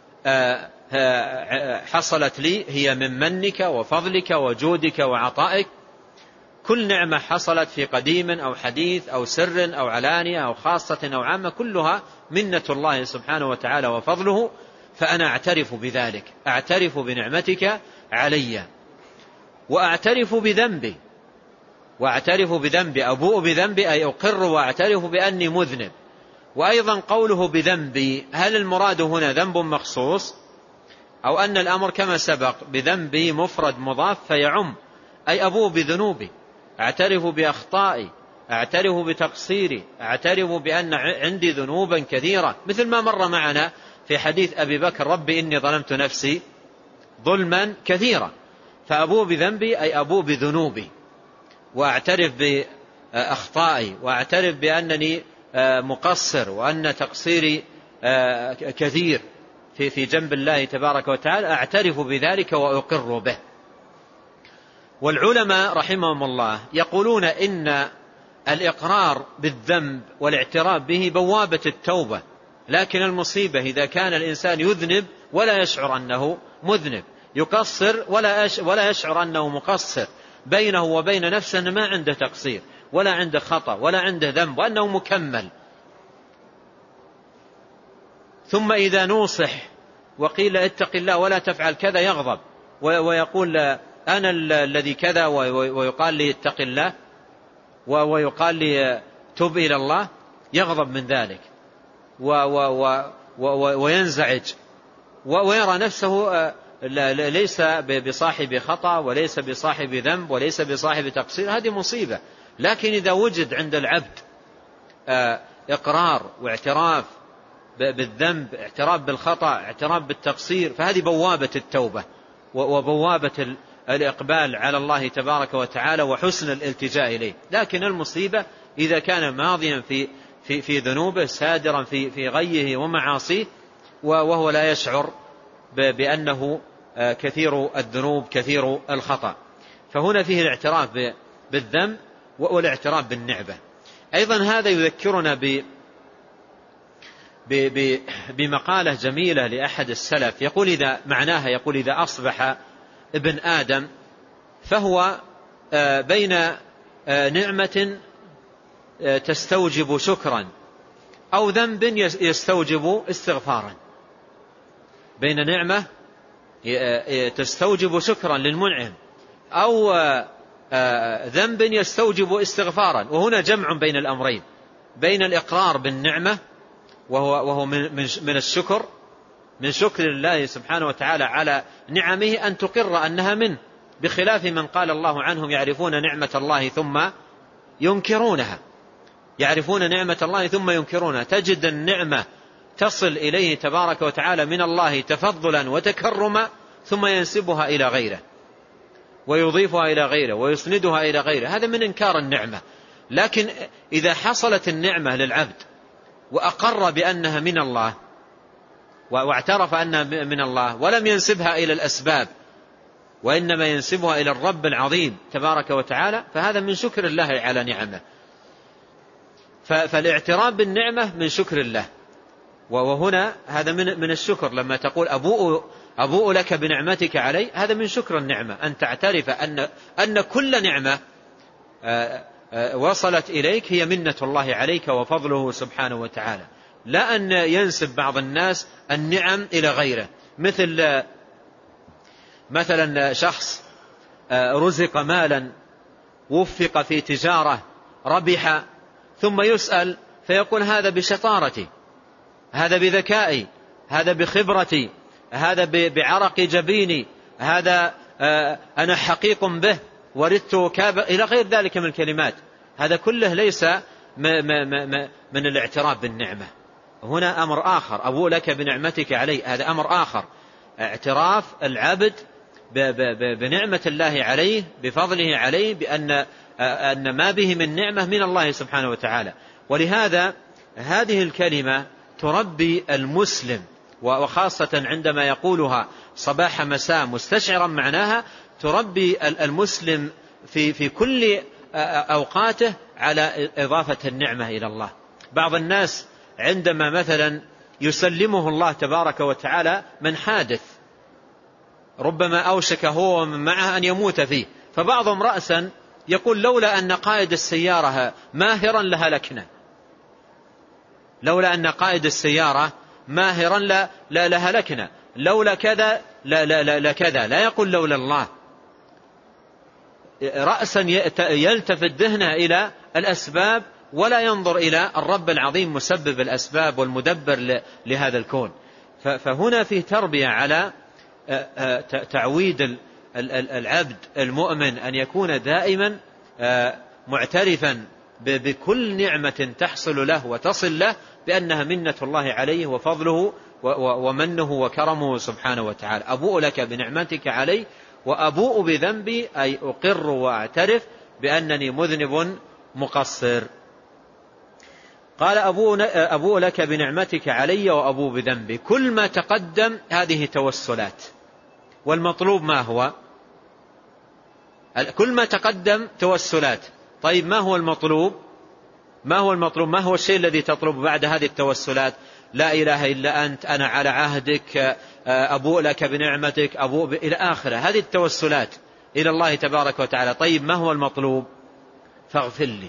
حصلت لي هي من منك وفضلك وجودك وعطائك. كل نعمة حصلت في قديم أو حديث أو سر أو علانية أو خاصة أو عامة كلها منة الله سبحانه وتعالى وفضله، فأنا أعترف بذلك، أعترف بنعمتك علي. وأعترف بذنبي، وأعترف بذنبي، أبوء بذنبي أي أقر وأعترف بأني مذنب. وأيضا قوله بذنبي، هل المراد هنا ذنب مخصوص، أو أن الأمر كما سبق بذنبي مفرد مضاف فيعم، أي أبوء بذنوبي، أعترف بأخطائي، أعترف بتقصيري، أعترف بأن عندي ذنوبا كثيرة، مثل ما مر معنا في حديث أبي بكر رب إني ظلمت نفسي ظلما كثيرا. فأبوء بذنبي أي أبوء بذنوبي، وأعترف بأخطائي، وأعترف بأنني مقصر، وأن تقصيري كثير في جنب الله تبارك وتعالى، أعترف بذلك وأقر به. والعلماء رحمهم الله يقولون إن الإقرار بالذنب والاعتراف به بوابة التوبة، لكن المصيبة إذا كان الإنسان يذنب ولا يشعر أنه مذنب، يقصر ولا يشعر أنه مقصر، بينه وبين نفسه أنه ما عنده تقصير ولا عنده خطأ ولا عنده ذنب وأنه مكمل. ثم إذا نوصح وقيل اتق الله ولا تفعل كذا يغضب ويقول أنا الذي كذا، ويقال لي اتق الله ويقال لي تب إلى الله، يغضب من ذلك وينزعج ويرى نفسه ليس بصاحب خطأ وليس بصاحب ذنب وليس بصاحب تقصير، هذه مصيبة. لكن إذا وجد عند العبد إقرار واعتراف بالذنب، اعتراف بالخطأ، اعتراف بالتقصير، فهذه بوابة التوبة وبوابة الإقبال على الله تبارك وتعالى وحسن الالتجاء إليه. لكن المصيبة إذا كان ماضيا في ذنوبه، سادرا في غيه ومعاصيه، وهو لا يشعر بأنه كثير الذنوب كثير الخطأ. فهنا فيه الاعتراف بالذنب والاعتراف بالنعمة. أيضا هذا يذكرنا بمقالة جميلة لأحد السلف، يقول إذا أصبح ابن آدم فهو بين نعمة تستوجب شكرا أو ذنب يستوجب استغفارا. بين نعمة تستوجب شكرا للمنعم أو ذنب يستوجب استغفارا. وهنا جمع بين الأمرين، بين الإقرار بالنعمة وهو من الشكر، من شكر الله سبحانه وتعالى على نعمه أن تقر أنها منه، بخلاف من قال الله عنهم يعرفون نعمة الله ثم ينكرونها. يعرفون نعمة الله ثم ينكرونها. تجد النعمة تصل إليه تبارك وتعالى من الله تفضلا وتكرما، ثم ينسبها إلى غيره ويضيفها إلى غيره ويسندها إلى غيره، هذا من إنكار النعمة. لكن إذا حصلت النعمة للعبد وأقر بأنها من الله واعترف أنها من الله ولم ينسبها إلى الأسباب وإنما ينسبها إلى الرب العظيم تبارك وتعالى، فهذا من شكر الله على نعمه. فالاعتراف بالنعمة من شكر الله. وهنا هذا من الشكر، لما تقول أبوء لك بنعمتك علي، هذا من شكر النعمة، أن تعترف أن كل نعمة وصلت إليك هي منة الله عليك وفضله سبحانه وتعالى، لا أن ينسب بعض الناس النعم إلى غيره. مثلا شخص رزق مالا، وفق في تجارة، ربح، ثم يسأل فيقول هذا بشطارتي، هذا بذكائي، هذا بخبرتي، هذا بعرق جبيني، هذا أنا حقيق به، وردت إلى غير ذلك من الكلمات. هذا كله ليس من الاعتراف بالنعمة. هنا أمر آخر، أبوء لك بنعمتك علي، هذا أمر آخر، اعتراف العبد بنعمة الله عليه، بفضله عليه، بأن ما به من نعمة من الله سبحانه وتعالى. ولهذا هذه الكلمة تربي المسلم، وخاصة عندما يقولها صباح مساء مستشعرا معناها، تربي المسلم في كل أوقاته على إضافة النعمة إلى الله. بعض الناس عندما مثلا يسلمه الله تبارك وتعالى من حادث ربما أوشك هو ومن معه أن يموت فيه، فبعضهم رأسا يقول لولا أن قائد السيارة ماهرا لهلكنا، لولا أن قائد السيارة ماهرا لهلكنا، لولا كذا لكذا، لا يقول لولا الله. رأسا يلتفت ذهنه إلى الأسباب ولا ينظر إلى الرب العظيم مسبب الأسباب والمدبر لهذا الكون. فهنا فيه تربية على تعويد العبد المؤمن أن يكون دائما معترفا بكل نعمة تحصل له وتصل له بأنها منة الله عليه وفضله ومنه وكرمه سبحانه وتعالى. أبوء لك بنعمتك علي وأبوء بذنبي، أي أقر وأعترف بأنني مذنب مقصر. قال أبوء لك بنعمتك علي وأبوء بذنبي. كل ما تقدم هذه توسلات، والمطلوب ما هو؟ كل ما تقدم توسلات. طيب ما هو المطلوب؟ ما هو الشيء الذي تطلب بعد هذه التوسلات؟ لا إله إلا أنت، أنا على عهدك، أبوء لك بنعمتك، إلى آخره. هذه التوسلات إلى الله تبارك وتعالى. طيب ما هو المطلوب؟ فاغفر لي.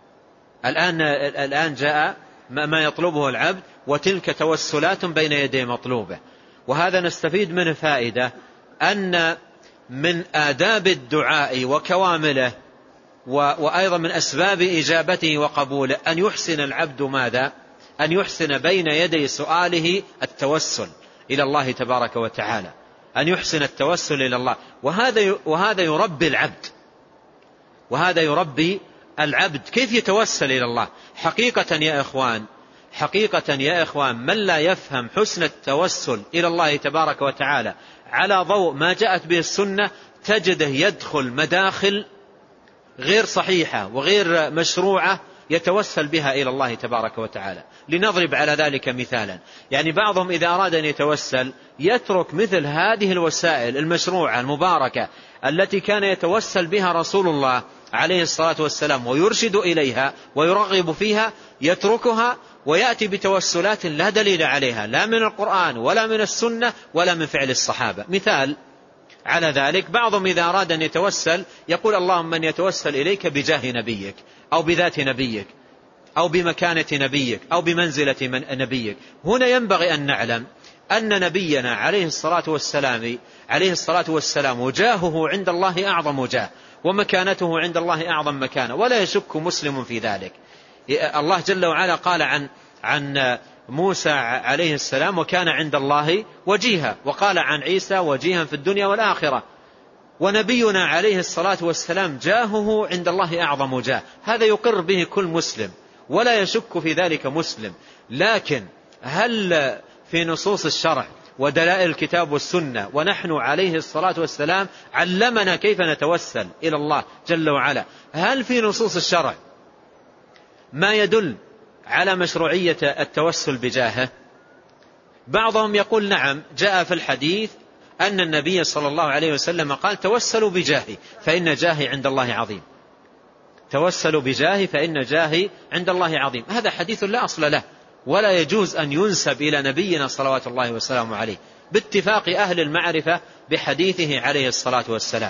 الآن جاء ما يطلبه العبد، وتلك توسلات بين يدي مطلوبه. وهذا نستفيد منه فائدة، أن من آداب الدعاء وكوامله وأيضا من أسباب إجابته وقبوله أن يحسن العبد ماذا؟ أن يحسن بين يدي سؤاله التوسل إلى الله تبارك وتعالى، أن يحسن التوسل إلى الله. وهذا يربي العبد، وهذا يربي العبد كيف يتوسل إلى الله. حقيقة يا إخوان من لا يفهم حسن التوسل إلى الله تبارك وتعالى على ضوء ما جاءت به السنة تجده يدخل مداخل غير صحيحة وغير مشروعة يتوسل بها إلى الله تبارك وتعالى. لنضرب على ذلك مثالا، يعني بعضهم إذا أراد أن يتوسل يترك مثل هذه الوسائل المشروعة المباركة التي كان يتوسل بها رسول الله عليه الصلاة والسلام ويرشد إليها ويرغب فيها، يتركها ويأتي بتوسلات لا دليل عليها لا من القرآن ولا من السنة ولا من فعل الصحابة. مثال على ذلك بعضهم إذا أراد أن يتوسل يقول اللهم من يتوسل إليك بجاه نبيك أو بذات نبيك أو بمكانة نبيك أو بمنزلة نبيك. هنا ينبغي أن نعلم أن نبينا عليه الصلاة والسلام وجاهه عند الله أعظم جاه ومكانته عند الله أعظم مكانة، ولا يشك مسلم في ذلك. الله جل وعلا قال عن موسى عليه السلام وكان عند الله وجيها، وقال عن عيسى وجيها في الدنيا والآخرة. ونبينا عليه الصلاة والسلام جاهه عند الله أعظم جاه، هذا يقر به كل مسلم ولا يشك في ذلك مسلم. لكن هل في نصوص الشرع ودلائل الكتاب والسنة ونحن عليه الصلاة والسلام علمنا كيف نتوسل إلى الله جل وعلا، هل في نصوص الشرع ما يدل على مشروعية التوسل بجاهه؟ بعضهم يقول نعم، جاء في الحديث أن النبي صلى الله عليه وسلم قال توسلوا بجاهي فإن جاهي عند الله عظيم، توسلوا بجاهي فإن جاهي عند الله عظيم. هذا حديث لا أصل له ولا يجوز أن ينسب إلى نبينا صلوات الله وسلامه عليه باتفاق أهل المعرفة بحديثه عليه الصلاة والسلام.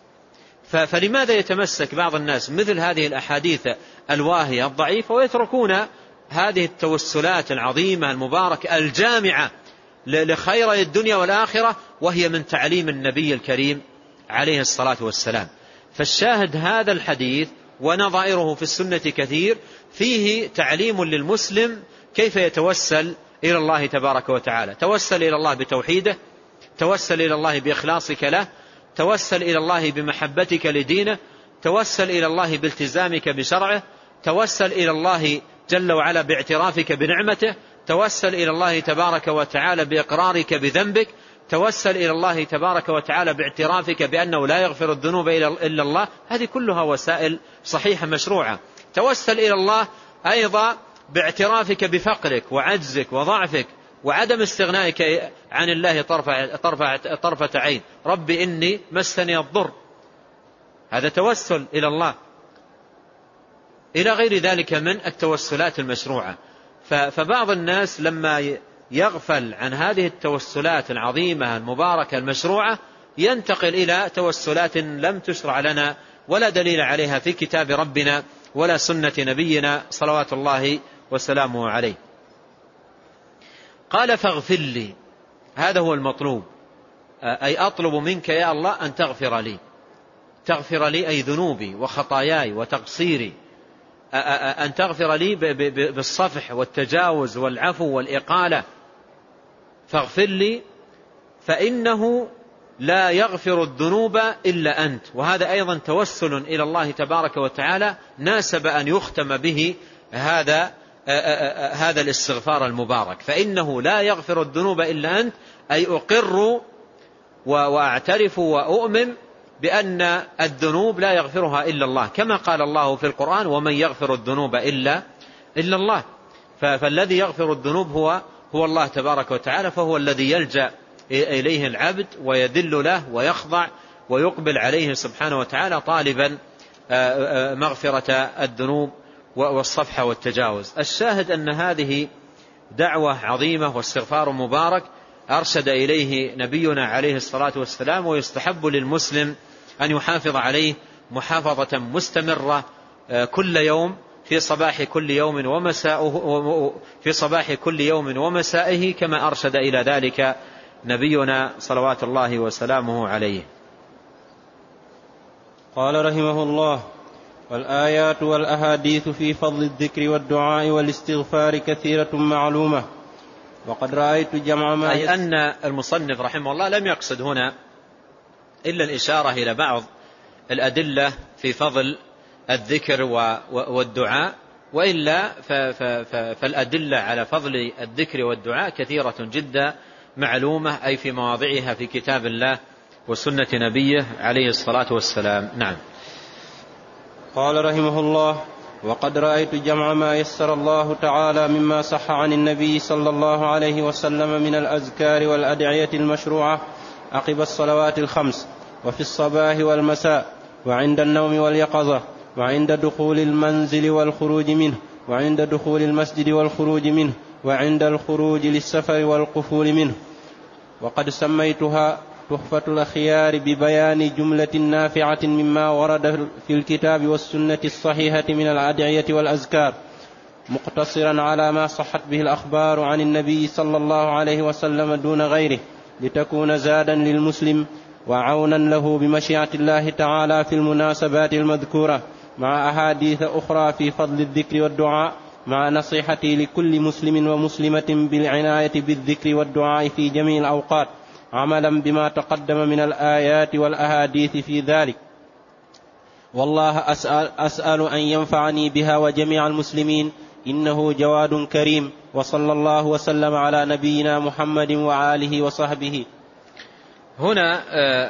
فلماذا يتمسك بعض الناس مثل هذه الأحاديث الواهية الضعيفة ويتركون هذه التوسلات العظيمة المباركة الجامعة لخير الدنيا والآخرة وهي من تعليم النبي الكريم عليه الصلاة والسلام؟ فالشاهد هذا الحديث ونظائره في السنة كثير فيه تعليم للمسلم كيف يتوسل إلى الله تبارك وتعالى. توسل إلى الله بتوحيده، توسل إلى الله بإخلاصك له، توسل إلى الله بمحبتك لدينه، توسل إلى الله بالتزامك بشرعه، توسل إلى الله جل وعلا باعترافك بنعمته، توسل إلى الله تبارك وتعالى بإقرارك بذنبك، توسل إلى الله تبارك وتعالى باعترافك بأنه لا يغفر الذنوب إلا الله. هذه كلها وسائل صحيحة مشروعة. توسل إلى الله أيضا باعترافك بفقرك وعجزك وضعفك وعدم استغنائك عن الله طرفة عين. رب إني مسني الضر، هذا توسل إلى الله، إلى غير ذلك من التوسلات المشروعة. فبعض الناس لما يغفل عن هذه التوسلات العظيمة المباركة المشروعة ينتقل إلى توسلات لم تشرع لنا ولا دليل عليها في كتاب ربنا ولا سنة نبينا صلوات الله وسلامه عليه. قال فاغفر لي، هذا هو المطلوب، أي أطلب منك يا الله أن تغفر لي. تغفر لي أي ذنوبي وخطاياي وتقصيري، أن تغفر لي بالصفح والتجاوز والعفو والإقالة. فاغفر لي فإنه لا يغفر الذنوب إلا أنت. وهذا أيضا توسل إلى الله تبارك وتعالى ناسب أن يختم به هذا الاستغفار المبارك. فإنه لا يغفر الذنوب إلا أنت، أي أقر وأعترف وأؤمن بأن الذنوب لا يغفرها إلا الله، كما قال الله في القرآن ومن يغفر الذنوب إلا الله. فالذي يغفر الذنوب هو الله تبارك وتعالى، فهو الذي يلجأ إليه العبد ويذل له ويخضع ويقبل عليه سبحانه وتعالى طالبا مغفرة الذنوب والصفح والتجاوز. الشاهد أن هذه دعوة عظيمة واستغفار مبارك أرشد إليه نبينا عليه الصلاة والسلام، ويستحب للمسلم أن يحافظ عليه محافظة مستمرة كل يوم في صباح كل يوم ومسائه كما أرشد إلى ذلك نبينا صلوات الله وسلامه عليه. قال رحمه الله: والآيات والأحاديث في فضل الذكر والدعاء والاستغفار كثيرة معلومة، وقد رأيت جمع ما أي أن المصنف رحمه الله لم يقصد هنا إلا الإشارة إلى بعض الأدلة في فضل الذكر والدعاء، وإلا فالأدلة على فضل الذكر والدعاء كثيرة جدا معلومة، أي في مواضعها في كتاب الله وسنة نبيه عليه الصلاة والسلام. نعم. قال رحمه الله: وقد رأيت جمع ما يسر الله تعالى مما صح عن النبي صلى الله عليه وسلم من الأذكار والأدعية المشروعة عقب الصلوات الخمس، وفي الصباح والمساء، وعند النوم واليقظة، وعند دخول المنزل والخروج منه، وعند دخول المسجد والخروج منه، وعند الخروج للسفر والقفول منه. وقد سميتها تحفة الأخيار ببيان جملة نافعة مما ورد في الكتاب والسنة الصحيحة من الأدعية والأذكار، مقتصرا على ما صحت به الأخبار عن النبي صلى الله عليه وسلم دون غيره، لتكون زادا للمسلم وعونا له بمشيئة الله تعالى في المناسبات المذكورة، مع أحاديث أخرى في فضل الذكر والدعاء، مع نصيحتي لكل مسلم ومسلمة بالعناية بالذكر والدعاء في جميع الأوقات، عملا بما تقدم من الآيات والأحاديث في ذلك. والله أسأل أن ينفعني بها وجميع المسلمين، إنه جواد كريم. وصلى الله وسلم على نبينا محمد وآله وصحبه. هنا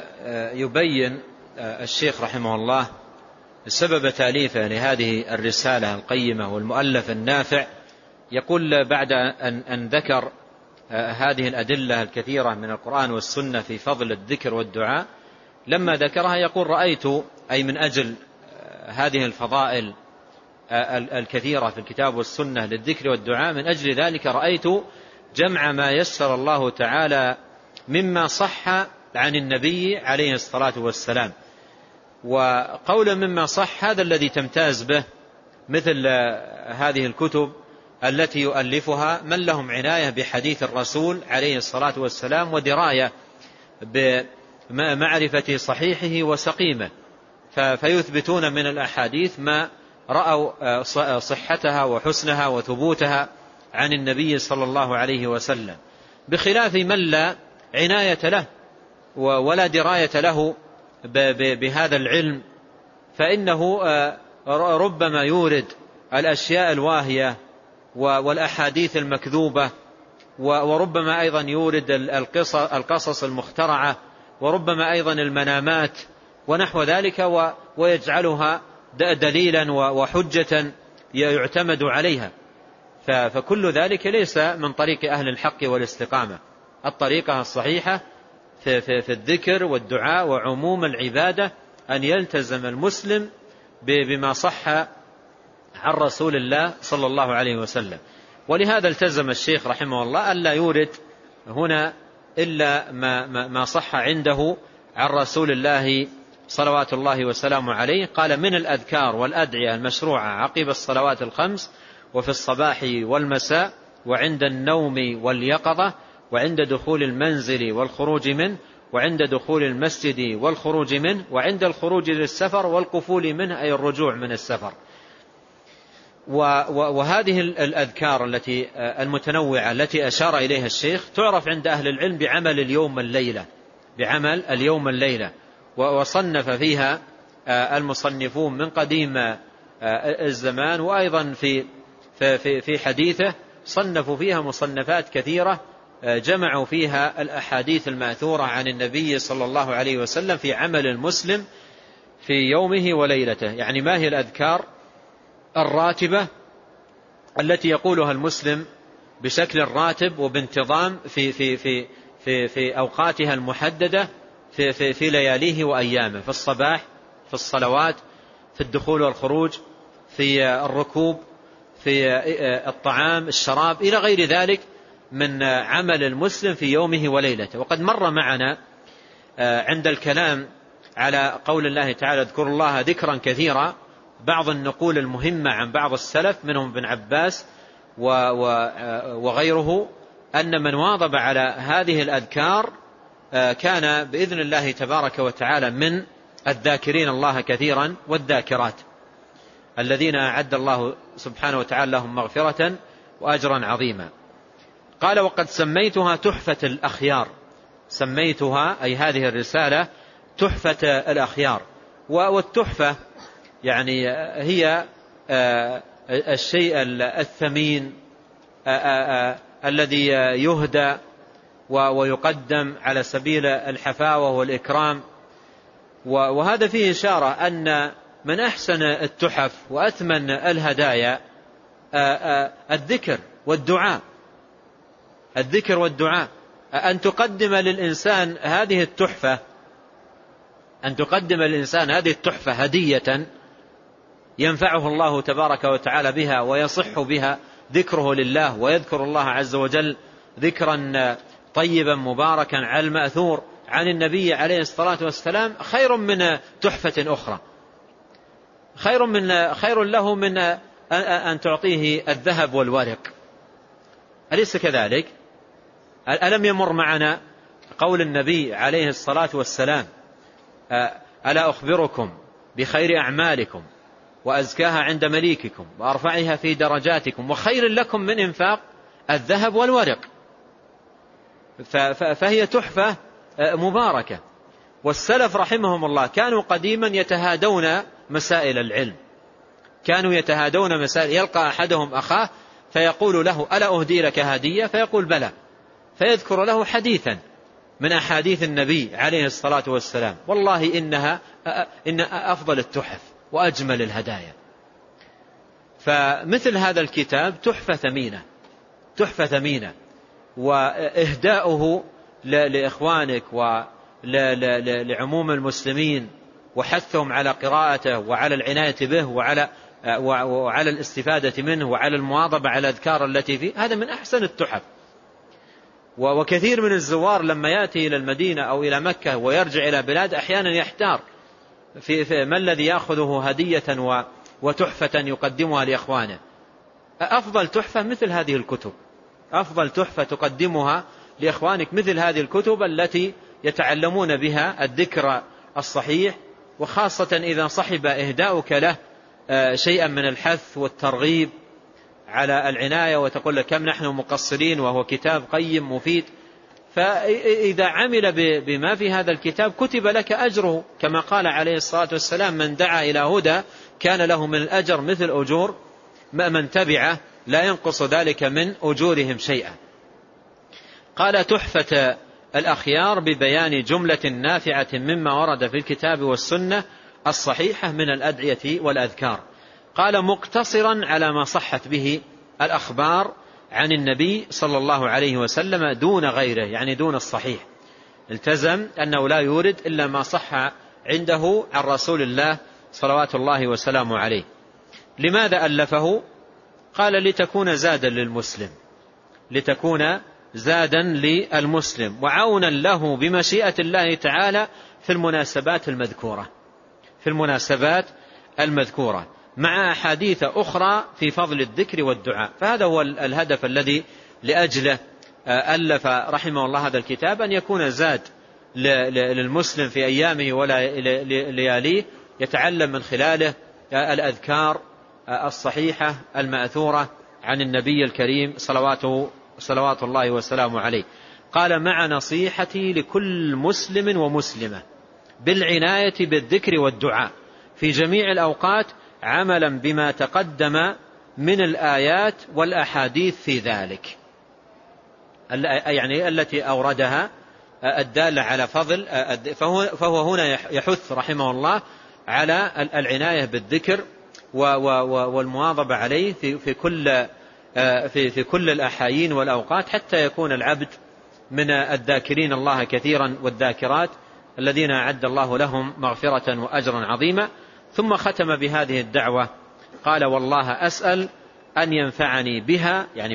يبين الشيخ رحمه الله سبب تأليفه لهذه الرسالة القيمة والمؤلف النافع. يقول بعد أن ذكر هذه الأدلة الكثيرة من القرآن والسنة في فضل الذكر والدعاء، لما ذكرها يقول: رأيت، أي من أجل هذه الفضائل الكثيرة في الكتاب والسنة للذكر والدعاء، من أجل ذلك رأيت جمع ما يسر الله تعالى مما صح عن النبي عليه الصلاة والسلام. وقولا مما صح هذا الذي تمتاز به مثل هذه الكتب التي يؤلفها من لهم عناية بحديث الرسول عليه الصلاة والسلام ودراية بمعرفة صحيحه وسقيمه، فيثبتون من الأحاديث ما رأوا صحتها وحسنها وثبوتها عن النبي صلى الله عليه وسلم، بخلاف من لا عناية له ولا دراية له بهذا العلم، فإنه ربما يورد الأشياء الواهية والأحاديث المكذوبة، وربما أيضا يورد القصص المخترعة، وربما أيضا المنامات ونحو ذلك، ويجعلها دليلا وحجة يعتمد عليها. فكل ذلك ليس من طريق أهل الحق والاستقامة. الطريقة الصحيحة في الذكر والدعاء وعموم العبادة أن يلتزم المسلم بما صح عن رسول الله صلى الله عليه وسلم. ولهذا التزم الشيخ رحمه الله ألا يورد هنا إلا ما صح عنده عن رسول الله صلوات الله وسلامه عليه. قال: من الأذكار والأدعية المشروعة عقب الصلوات الخمس، وفي الصباح والمساء، وعند النوم واليقظة، وعند دخول المنزل والخروج منه، وعند دخول المسجد والخروج منه، وعند الخروج للسفر والقفول منه، أي الرجوع من السفر. وهذه الأذكار المتنوعة التي أشار إليها الشيخ تعرف عند أهل العلم بعمل اليوم الليلة، وصنف فيها المصنفون من قديم الزمان، وأيضا في حديثه صنفوا فيها مصنفات كثيرة جمعوا فيها الأحاديث المأثورة عن النبي صلى الله عليه وسلم في عمل المسلم في يومه وليلته. يعني ما هي الأذكار الراتبة التي يقولها المسلم بشكل راتب وبانتظام في أوقاتها المحددة في لياليه وأيامه، في الصباح، في الصلوات، في الدخول والخروج، في الركوب، في الطعام، الشراب، إلى غير ذلك من عمل المسلم في يومه وليلته. وقد مر معنا عند الكلام على قول الله تعالى: اذكروا الله ذكرا كثيرا، بعض النقول المهمة عن بعض السلف منهم ابن عباس وغيره، أن من واظب على هذه الأذكار كان بإذن الله تبارك وتعالى من الذاكرين الله كثيرا والذاكرات، الذين أعد الله سبحانه وتعالى لهم مغفرة وأجرا عظيما. قال وقد سميتها تحفة الأخيار، سميتها أي هذه الرسالة تحفة الأخيار. والتحفة يعني هي الشيء الثمين الذي يهدى ويقدم على سبيل الحفاوة والإكرام. وهذا فيه إشارة أن من أحسن التحف وأثمن الهدايا الذكر والدعاء، الذكر والدعاء. أن تقدم للإنسان هذه التحفة، أن تقدم للإنسان هذه التحفة هدية ينفعه الله تبارك وتعالى بها ويصح بها ذكره لله، ويذكر الله عز وجل ذكرا طيبا مباركا على المأثور عن النبي عليه الصلاة والسلام، خير من تحفة أخرى، خير له من أن تعطيه الذهب والورق. أليس كذلك؟ ألم يمر معنا قول النبي عليه الصلاة والسلام: ألا أخبركم بخير أعمالكم وأزكاها عند مليككم وأرفعها في درجاتكم وخير لكم من إنفاق الذهب والورق. فهي تحفة مباركة. والسلف رحمهم الله كانوا قديما يتهادون مسائل العلم، كانوا يتهادون مسائل، يلقى أحدهم أخاه فيقول له: ألا أهدي لك هدية؟ فيقول: بلى، فيذكر له حديثا من أحاديث النبي عليه الصلاة والسلام، والله إن أفضل التحف وأجمل الهدايا. فمثل هذا الكتاب تحفة ثمينة، تحفة ثمينة، وإهداؤه لإخوانك ولعموم المسلمين وحثهم على قراءته وعلى العناية به وعلى الاستفادة منه وعلى المواظبة على الأذكار التي فيه، هذا من أحسن التحف. وكثير من الزوار لما يأتي إلى المدينة أو إلى مكة ويرجع إلى بلاد أحيانا يحتار في ما الذي يأخذه هدية وتحفة يقدمها لإخوانه. أفضل تحفة مثل هذه الكتب، أفضل تحفة تقدمها لإخوانك مثل هذه الكتب التي يتعلمون بها الذكر الصحيح، وخاصة إذا صحب إهداؤك له شيئا من الحث والترغيب على العناية، وتقول لك كم نحن مقصرين وهو كتاب قيم مفيد. فإذا عمل بما في هذا الكتاب كتب لك أجره، كما قال عليه الصلاة والسلام: من دعا إلى هدى كان له من الأجر مثل أجور من تبعه لا ينقص ذلك من أجورهم شيئا. قال: تحفة الأخيار ببيان جملة نافعة مما ورد في الكتاب والسنة الصحيحة من الأدعية والأذكار. قال: مقتصرا على ما صحت به الأخبار عن النبي صلى الله عليه وسلم دون غيره، يعني دون الصحيح. التزم أنه لا يورد إلا ما صح عنده عن رسول الله صلوات الله وسلامه عليه. لماذا ألفه؟ قال: لتكون زادا للمسلم، لتكون زادا للمسلم وعونا له بمشيئة الله تعالى في المناسبات المذكورة، في المناسبات المذكورة، مع أحاديث أخرى في فضل الذكر والدعاء. فهذا هو الهدف الذي لأجله ألف رحمه الله هذا الكتاب، أن يكون زاد للمسلم في أيامه ولياليه، يتعلم من خلاله الأذكار الصحيحة المأثورة عن النبي الكريم صلوات الله وسلامه عليه. قال: مع نصيحتي لكل مسلم ومسلمة بالعناية بالذكر والدعاء في جميع الأوقات، عملا بما تقدم من الآيات والأحاديث في ذلك، يعني التي أوردها الدالة على فضل. فهو هنا يحث رحمه الله على العناية بالذكر والمواظبة عليه في كل الأحايين والأوقات، حتى يكون العبد من الذاكرين الله كثيرا والذاكرات الذين أعد الله لهم مغفرة وأجرا عظيما. ثم ختم بهذه الدعوة، قال: والله أسأل أن ينفعني بها، يعني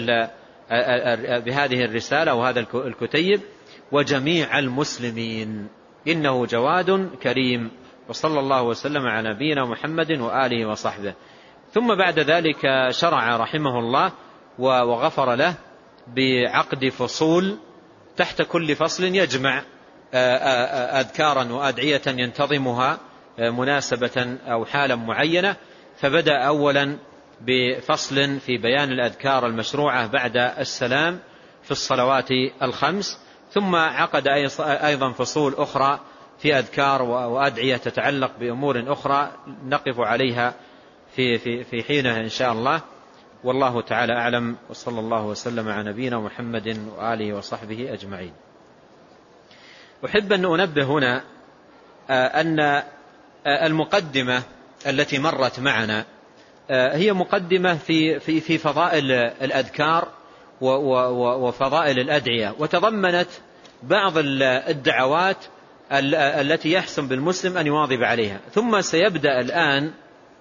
بهذه الرسالة وهذا الكتيب، وجميع المسلمين، إنه جواد كريم. وصلى الله وسلم على نبينا محمد وآله وصحبه. ثم بعد ذلك شرع رحمه الله وغفر له بعقد فصول، تحت كل فصل يجمع أذكارا وأدعية ينتظمها مناسبة أو حالا معينة. فبدأ أولا بفصل في بيان الأذكار المشروعة بعد السلام في الصلوات الخمس. ثم عقد أيضا فصول أخرى في أذكار وأدعية تتعلق بأمور أخرى نقف عليها في حينها إن شاء الله، والله تعالى أعلم، وصلى الله وسلم على نبينا محمد وآله وصحبه أجمعين. أحب أن أنبه هنا أن المقدمة التي مرت معنا هي مقدمة في فضائل الأذكار وفضائل الأدعية، وتضمنت بعض الدعوات التي يحسن بالمسلم أن يواظب عليها. ثم سيبدأ الآن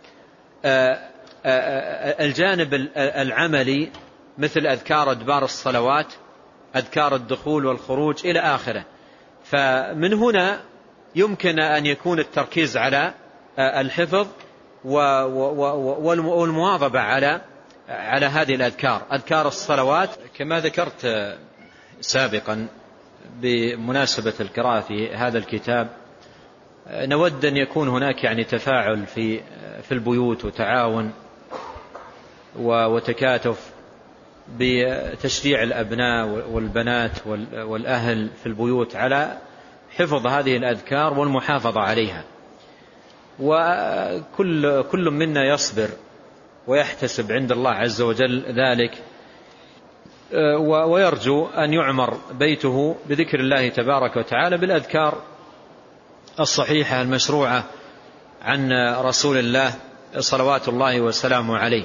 الجانب العملي مثل أذكار أدبار الصلوات، أذكار الدخول والخروج إلى آخره. فمن هنا يمكن أن يكون التركيز على الحفظ والمواظبة على هذه الأذكار، أذكار الصلوات. كما ذكرت سابقا بمناسبة القراءة في هذا الكتاب، نود أن يكون هناك يعني تفاعل في البيوت وتعاون وتكاتف بتشجيع الأبناء والبنات والأهل في البيوت على حفظ هذه الأذكار والمحافظة عليها. وكل منا يصبر ويحتسب عند الله عز وجل ذلك، ويرجو أن يعمر بيته بذكر الله تبارك وتعالى بالأذكار الصحيحة المشروعة عن رسول الله صلوات الله وسلامه عليه.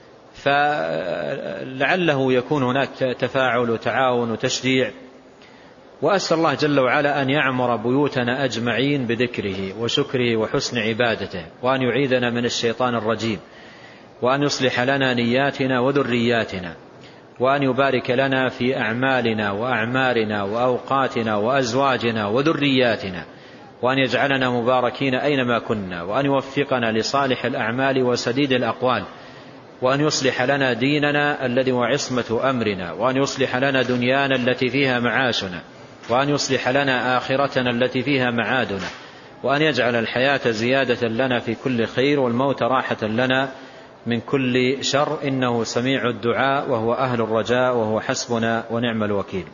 فلعله يكون هناك تفاعل وتعاون وتشجيع، وأسأل الله جل وعلا أن يعمر بيوتنا أجمعين بذكره وشكره وحسن عبادته، وأن يعيذنا من الشيطان الرجيم، وأن يصلح لنا نياتنا وذرياتنا، وأن يبارك لنا في أعمالنا وأعمارنا وأوقاتنا وأزواجنا وذرياتنا، وأن يجعلنا مباركين أينما كنا، وأن يوفقنا لصالح الأعمال وسديد الأقوال، وأن يصلح لنا ديننا الذي هو عصمة أمرنا، وأن يصلح لنا دنيانا التي فيها معاشنا، وأن يصلح لنا آخرتنا التي فيها معادنا، وأن يجعل الحياة زيادة لنا في كل خير والموت راحة لنا من كل شر، إنه سميع الدعاء وهو أهل الرجاء وهو حسبنا ونعم الوكيل.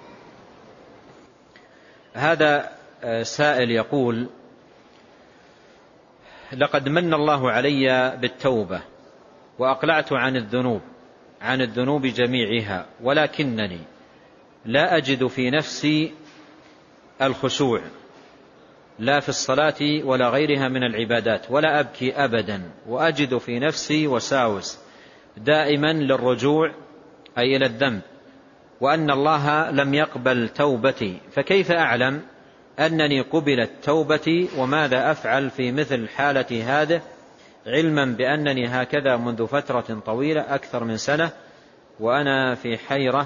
هذا سائل يقول: لقد من الله علي بالتوبة وأقلعت عن الذنوب جميعها، ولكنني لا أجد في نفسي الخشوع لا في الصلاة ولا غيرها من العبادات، ولا أبكي أبدا، وأجد في نفسي وساوس دائما للرجوع أي إلى الذنب، وأن الله لم يقبل توبتي، فكيف أعلم أنني قبلت توبتي؟ وماذا أفعل في مثل حالة هذه، علما بأنني هكذا منذ فترة طويلة أكثر من سنة، وأنا في حيرة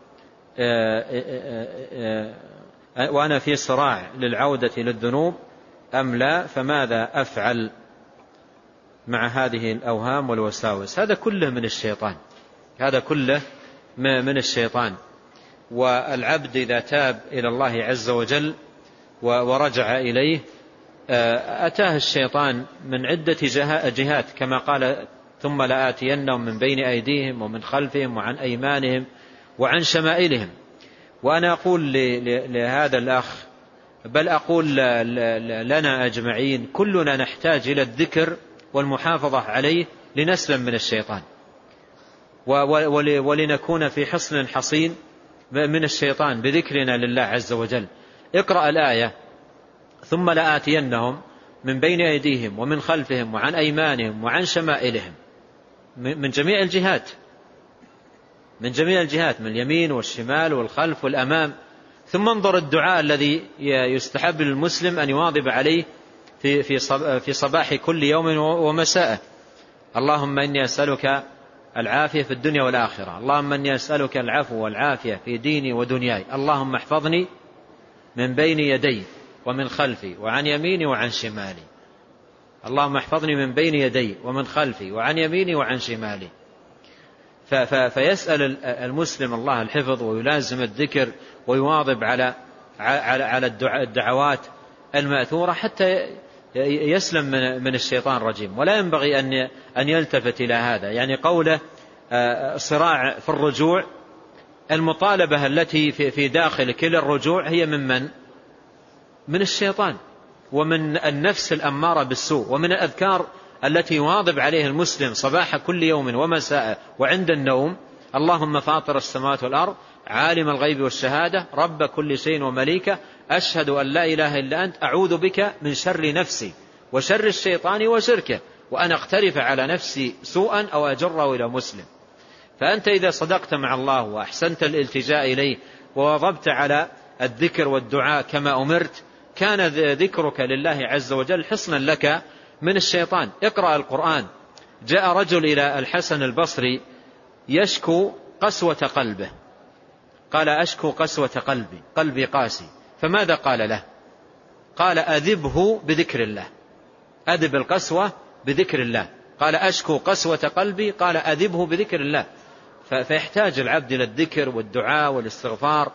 وأنا في صراع للعودة للذنوب أم لا، فماذا أفعل مع هذه الأوهام والوساوس؟ هذا كله من الشيطان، هذا كله من الشيطان. والعبد إذا تاب إلى الله عز وجل ورجع إليه أتاه الشيطان من عدة جهات، كما قال: ثم لآتينهم من بين أيديهم ومن خلفهم وعن أيمانهم وعن شمائلهم. وأنا أقول لهذا الأخ، بل أقول لنا أجمعين، كلنا نحتاج إلى الذكر والمحافظة عليه لنسلم من الشيطان، ولنكون في حصن حصين من الشيطان بذكرنا لله عز وجل. اقرأ الآية: ثم لآتينهم من بين أيديهم ومن خلفهم وعن أيمانهم وعن شمائلهم، من جميع الجهات، من جميع الجهات، من اليمين والشمال والخلف والأمام. ثم انظر الدعاء الذي يستحب للمسلم أن يواظب عليه في صباح كل يوم ومساء: اللهم إني أسألك العافية في الدنيا والآخرة، اللهم إني أسألك العفو والعافية في ديني ودنياي، اللهم احفظني من بين يدي ومن خلفي وعن يميني وعن شمالي، اللهم احفظني من بين يدي ومن خلفي وعن يميني وعن شمالي. فيسأل المسلم الله الحفظ ويلازم الذكر ويواظب على الدعوات المأثورة حتى يسلم من الشيطان الرجيم. ولا ينبغي أن يلتفت إلى هذا، يعني قوله صراع في الرجوع المطالبة التي في داخل كل الرجوع هي من الشيطان ومن النفس الأمارة بالسوء، ومن الأذكار التي يواظب عليه المسلم صباح كل يوم ومساء وعند النوم: اللهم فاطر السماوات والأرض عالم الغيب والشهادة رب كل شيء ومليكه أشهد أن لا إله إلا أنت أعوذ بك من شر نفسي وشر الشيطان وشركه وأن أقترف على نفسي سوءا أو أجره إلى مسلم. فأنت إذا صدقت مع الله وأحسنت الالتجاء إليه ووظبت على الذكر والدعاء كما أمرت، كان ذكرك لله عز وجل حصنا لك من الشيطان. اقرأ القرآن. جاء رجل إلى الحسن البصري يشكو قسوة قلبه، قال: أشكو قسوة قلبي قاسي. فماذا قال له؟ قال: أذبه بذكر الله، أذب القسوة بذكر الله. قال: أشكو قسوة قلبي، قال: أذبه بذكر الله. فيحتاج العبد إلى الذكر والدعاء والاستغفار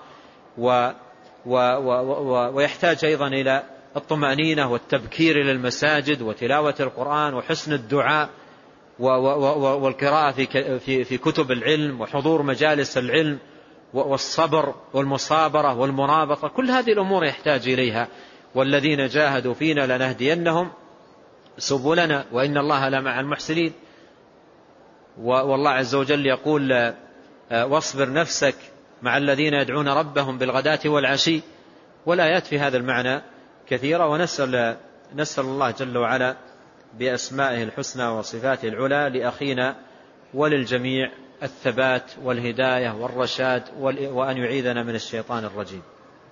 ويحتاج أيضا إلى الطمأنينة والتبكير إلى المساجد وتلاوة القرآن وحسن الدعاء والقراءة في كتب العلم وحضور مجالس العلم والصبر والمصابرة والمرابطة. كل هذه الأمور يحتاج إليها. والذين جاهدوا فينا لنهدينهم سبلنا وإن الله لمع المحسنين. والله عز وجل يقول: واصبر نفسك مع الذين يدعون ربهم بالغداة والعشي. والآيات في هذا المعنى كثيرة. ونسأل الله جل وعلا بأسمائه الحسنى وصفاته العلى لأخينا وللجميع الثبات والهداية والرشاد، وأن يعيذنا من الشيطان الرجيم.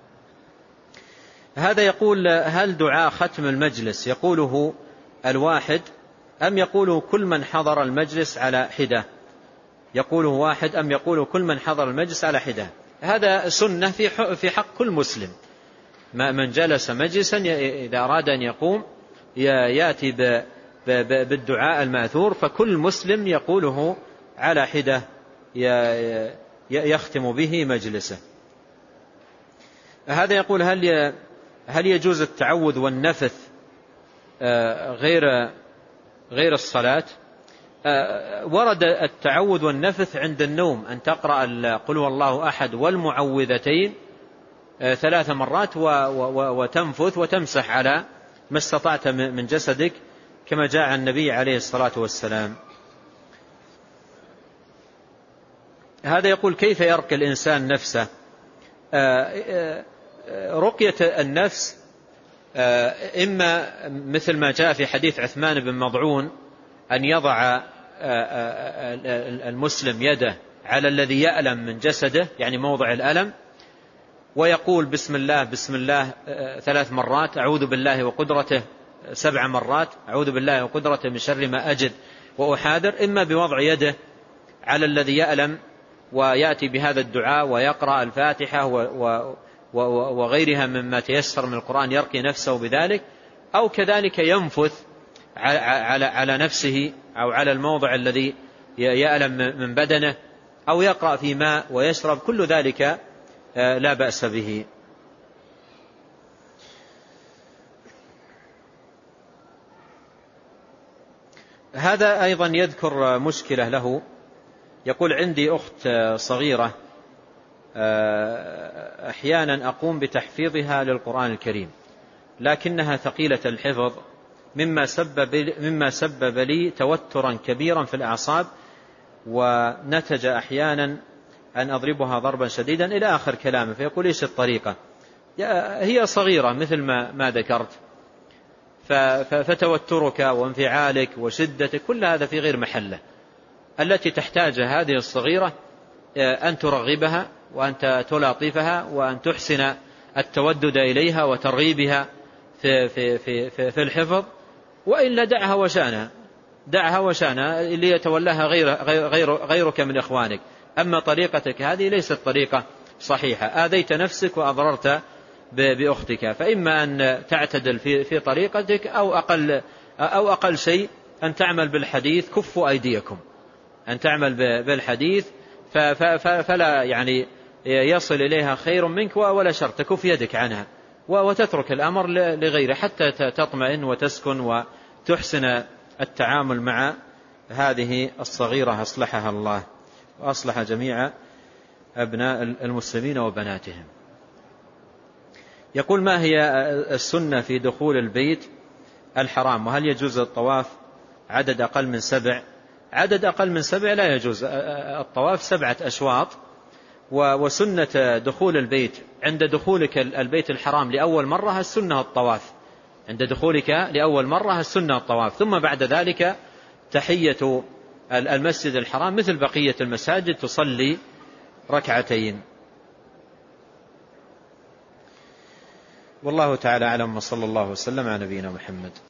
هذا يقول: هل دعاء ختم المجلس يقوله الواحد أم يقوله كل من حضر المجلس على حدة؟ يقوله واحد أم يقوله كل من حضر المجلس على حدة؟ هذا سنة في حق كل مسلم. من جلس مجلسا إذا أراد أن يقوم يأتي بالدعاء الماثور، فكل مسلم يقوله على حدة يختم به مجلسه. هذا يقول: هل يجوز التعوذ والنفث غير الصلاة؟ ورد التعوذ والنفث عند النوم، أن تقرأ قل هو الله أحد والمعوذتين 3 مرات وتنفث وتمسح على ما استطعت من جسدك كما جاء عن النبي عليه الصلاة والسلام. هذا يقول: كيف يرقي الإنسان نفسه؟ رقية النفس إما مثل ما جاء في حديث عثمان بن مضعون أن يضع المسلم يده على الذي يألم من جسده، يعني موضع الألم، ويقول: بسم الله بسم الله 3 مرات، أعوذ بالله وقدرته 7 مرات، أعوذ بالله وقدرته من شر ما أجد وأحاذر. إما بوضع يده على الذي يألم ويأتي بهذا الدعاء ويقرأ الفاتحة وغيرها مما تيسر من القرآن يرقي نفسه بذلك، أو كذلك ينفث على نفسه أو على الموضع الذي يألم من بدنه، أو يقرأ في ماء ويشرب. كل ذلك لا بأس به. هذا أيضا يذكر مشكلة له. يقول: عندي أخت صغيرة أحيانا أقوم بتحفيظها للقرآن الكريم، لكنها ثقيلة الحفظ مما سبب لي توترا كبيرا في الأعصاب، ونتج أحيانا أن أضربها ضربا شديدا إلى آخر كلامه. فيقول: إيش الطريقة؟ هي صغيرة مثل ما ذكرت، فتوترك وانفعالك وشدتك كل هذا في غير محله. التي تحتاجها هذه الصغيرة أن ترغبها وأن تلاطفها وأن تحسن التودد إليها وترغيبها في الحفظ، وإلا دعها وشانها اللي يتولاها غيرك من إخوانك. أما طريقتك هذه ليست طريقة صحيحة، آذيت نفسك وأضررت بأختك. فإما أن تعتدل في طريقتك أو أقل شيء أن تعمل بالحديث: كفوا أيديكم، أن تعمل بالحديث فلا يعني يصل إليها خير منك ولا شر، تكف يدك عنها وتترك الأمر لغيره حتى تطمئن وتسكن وتحسن التعامل مع هذه الصغيرة. أصلحها الله وأصلح جميع أبناء المسلمين وبناتهم. يقول: ما هي السنة في دخول البيت الحرام؟ وهل يجوز الطواف عدد أقل من 7؟ عدد أقل من 7 لا يجوز الطواف، 7 أشواط. وسنة دخول البيت عند دخولك البيت الحرام لأول مرة السنة الطواف، عند دخولك لأول مرة السنة الطواف، ثم بعد ذلك تحية المسجد الحرام مثل بقية المساجد، تصلي ركعتين. والله تعالى أعلم، وصلى الله وسلم على نبينا محمد.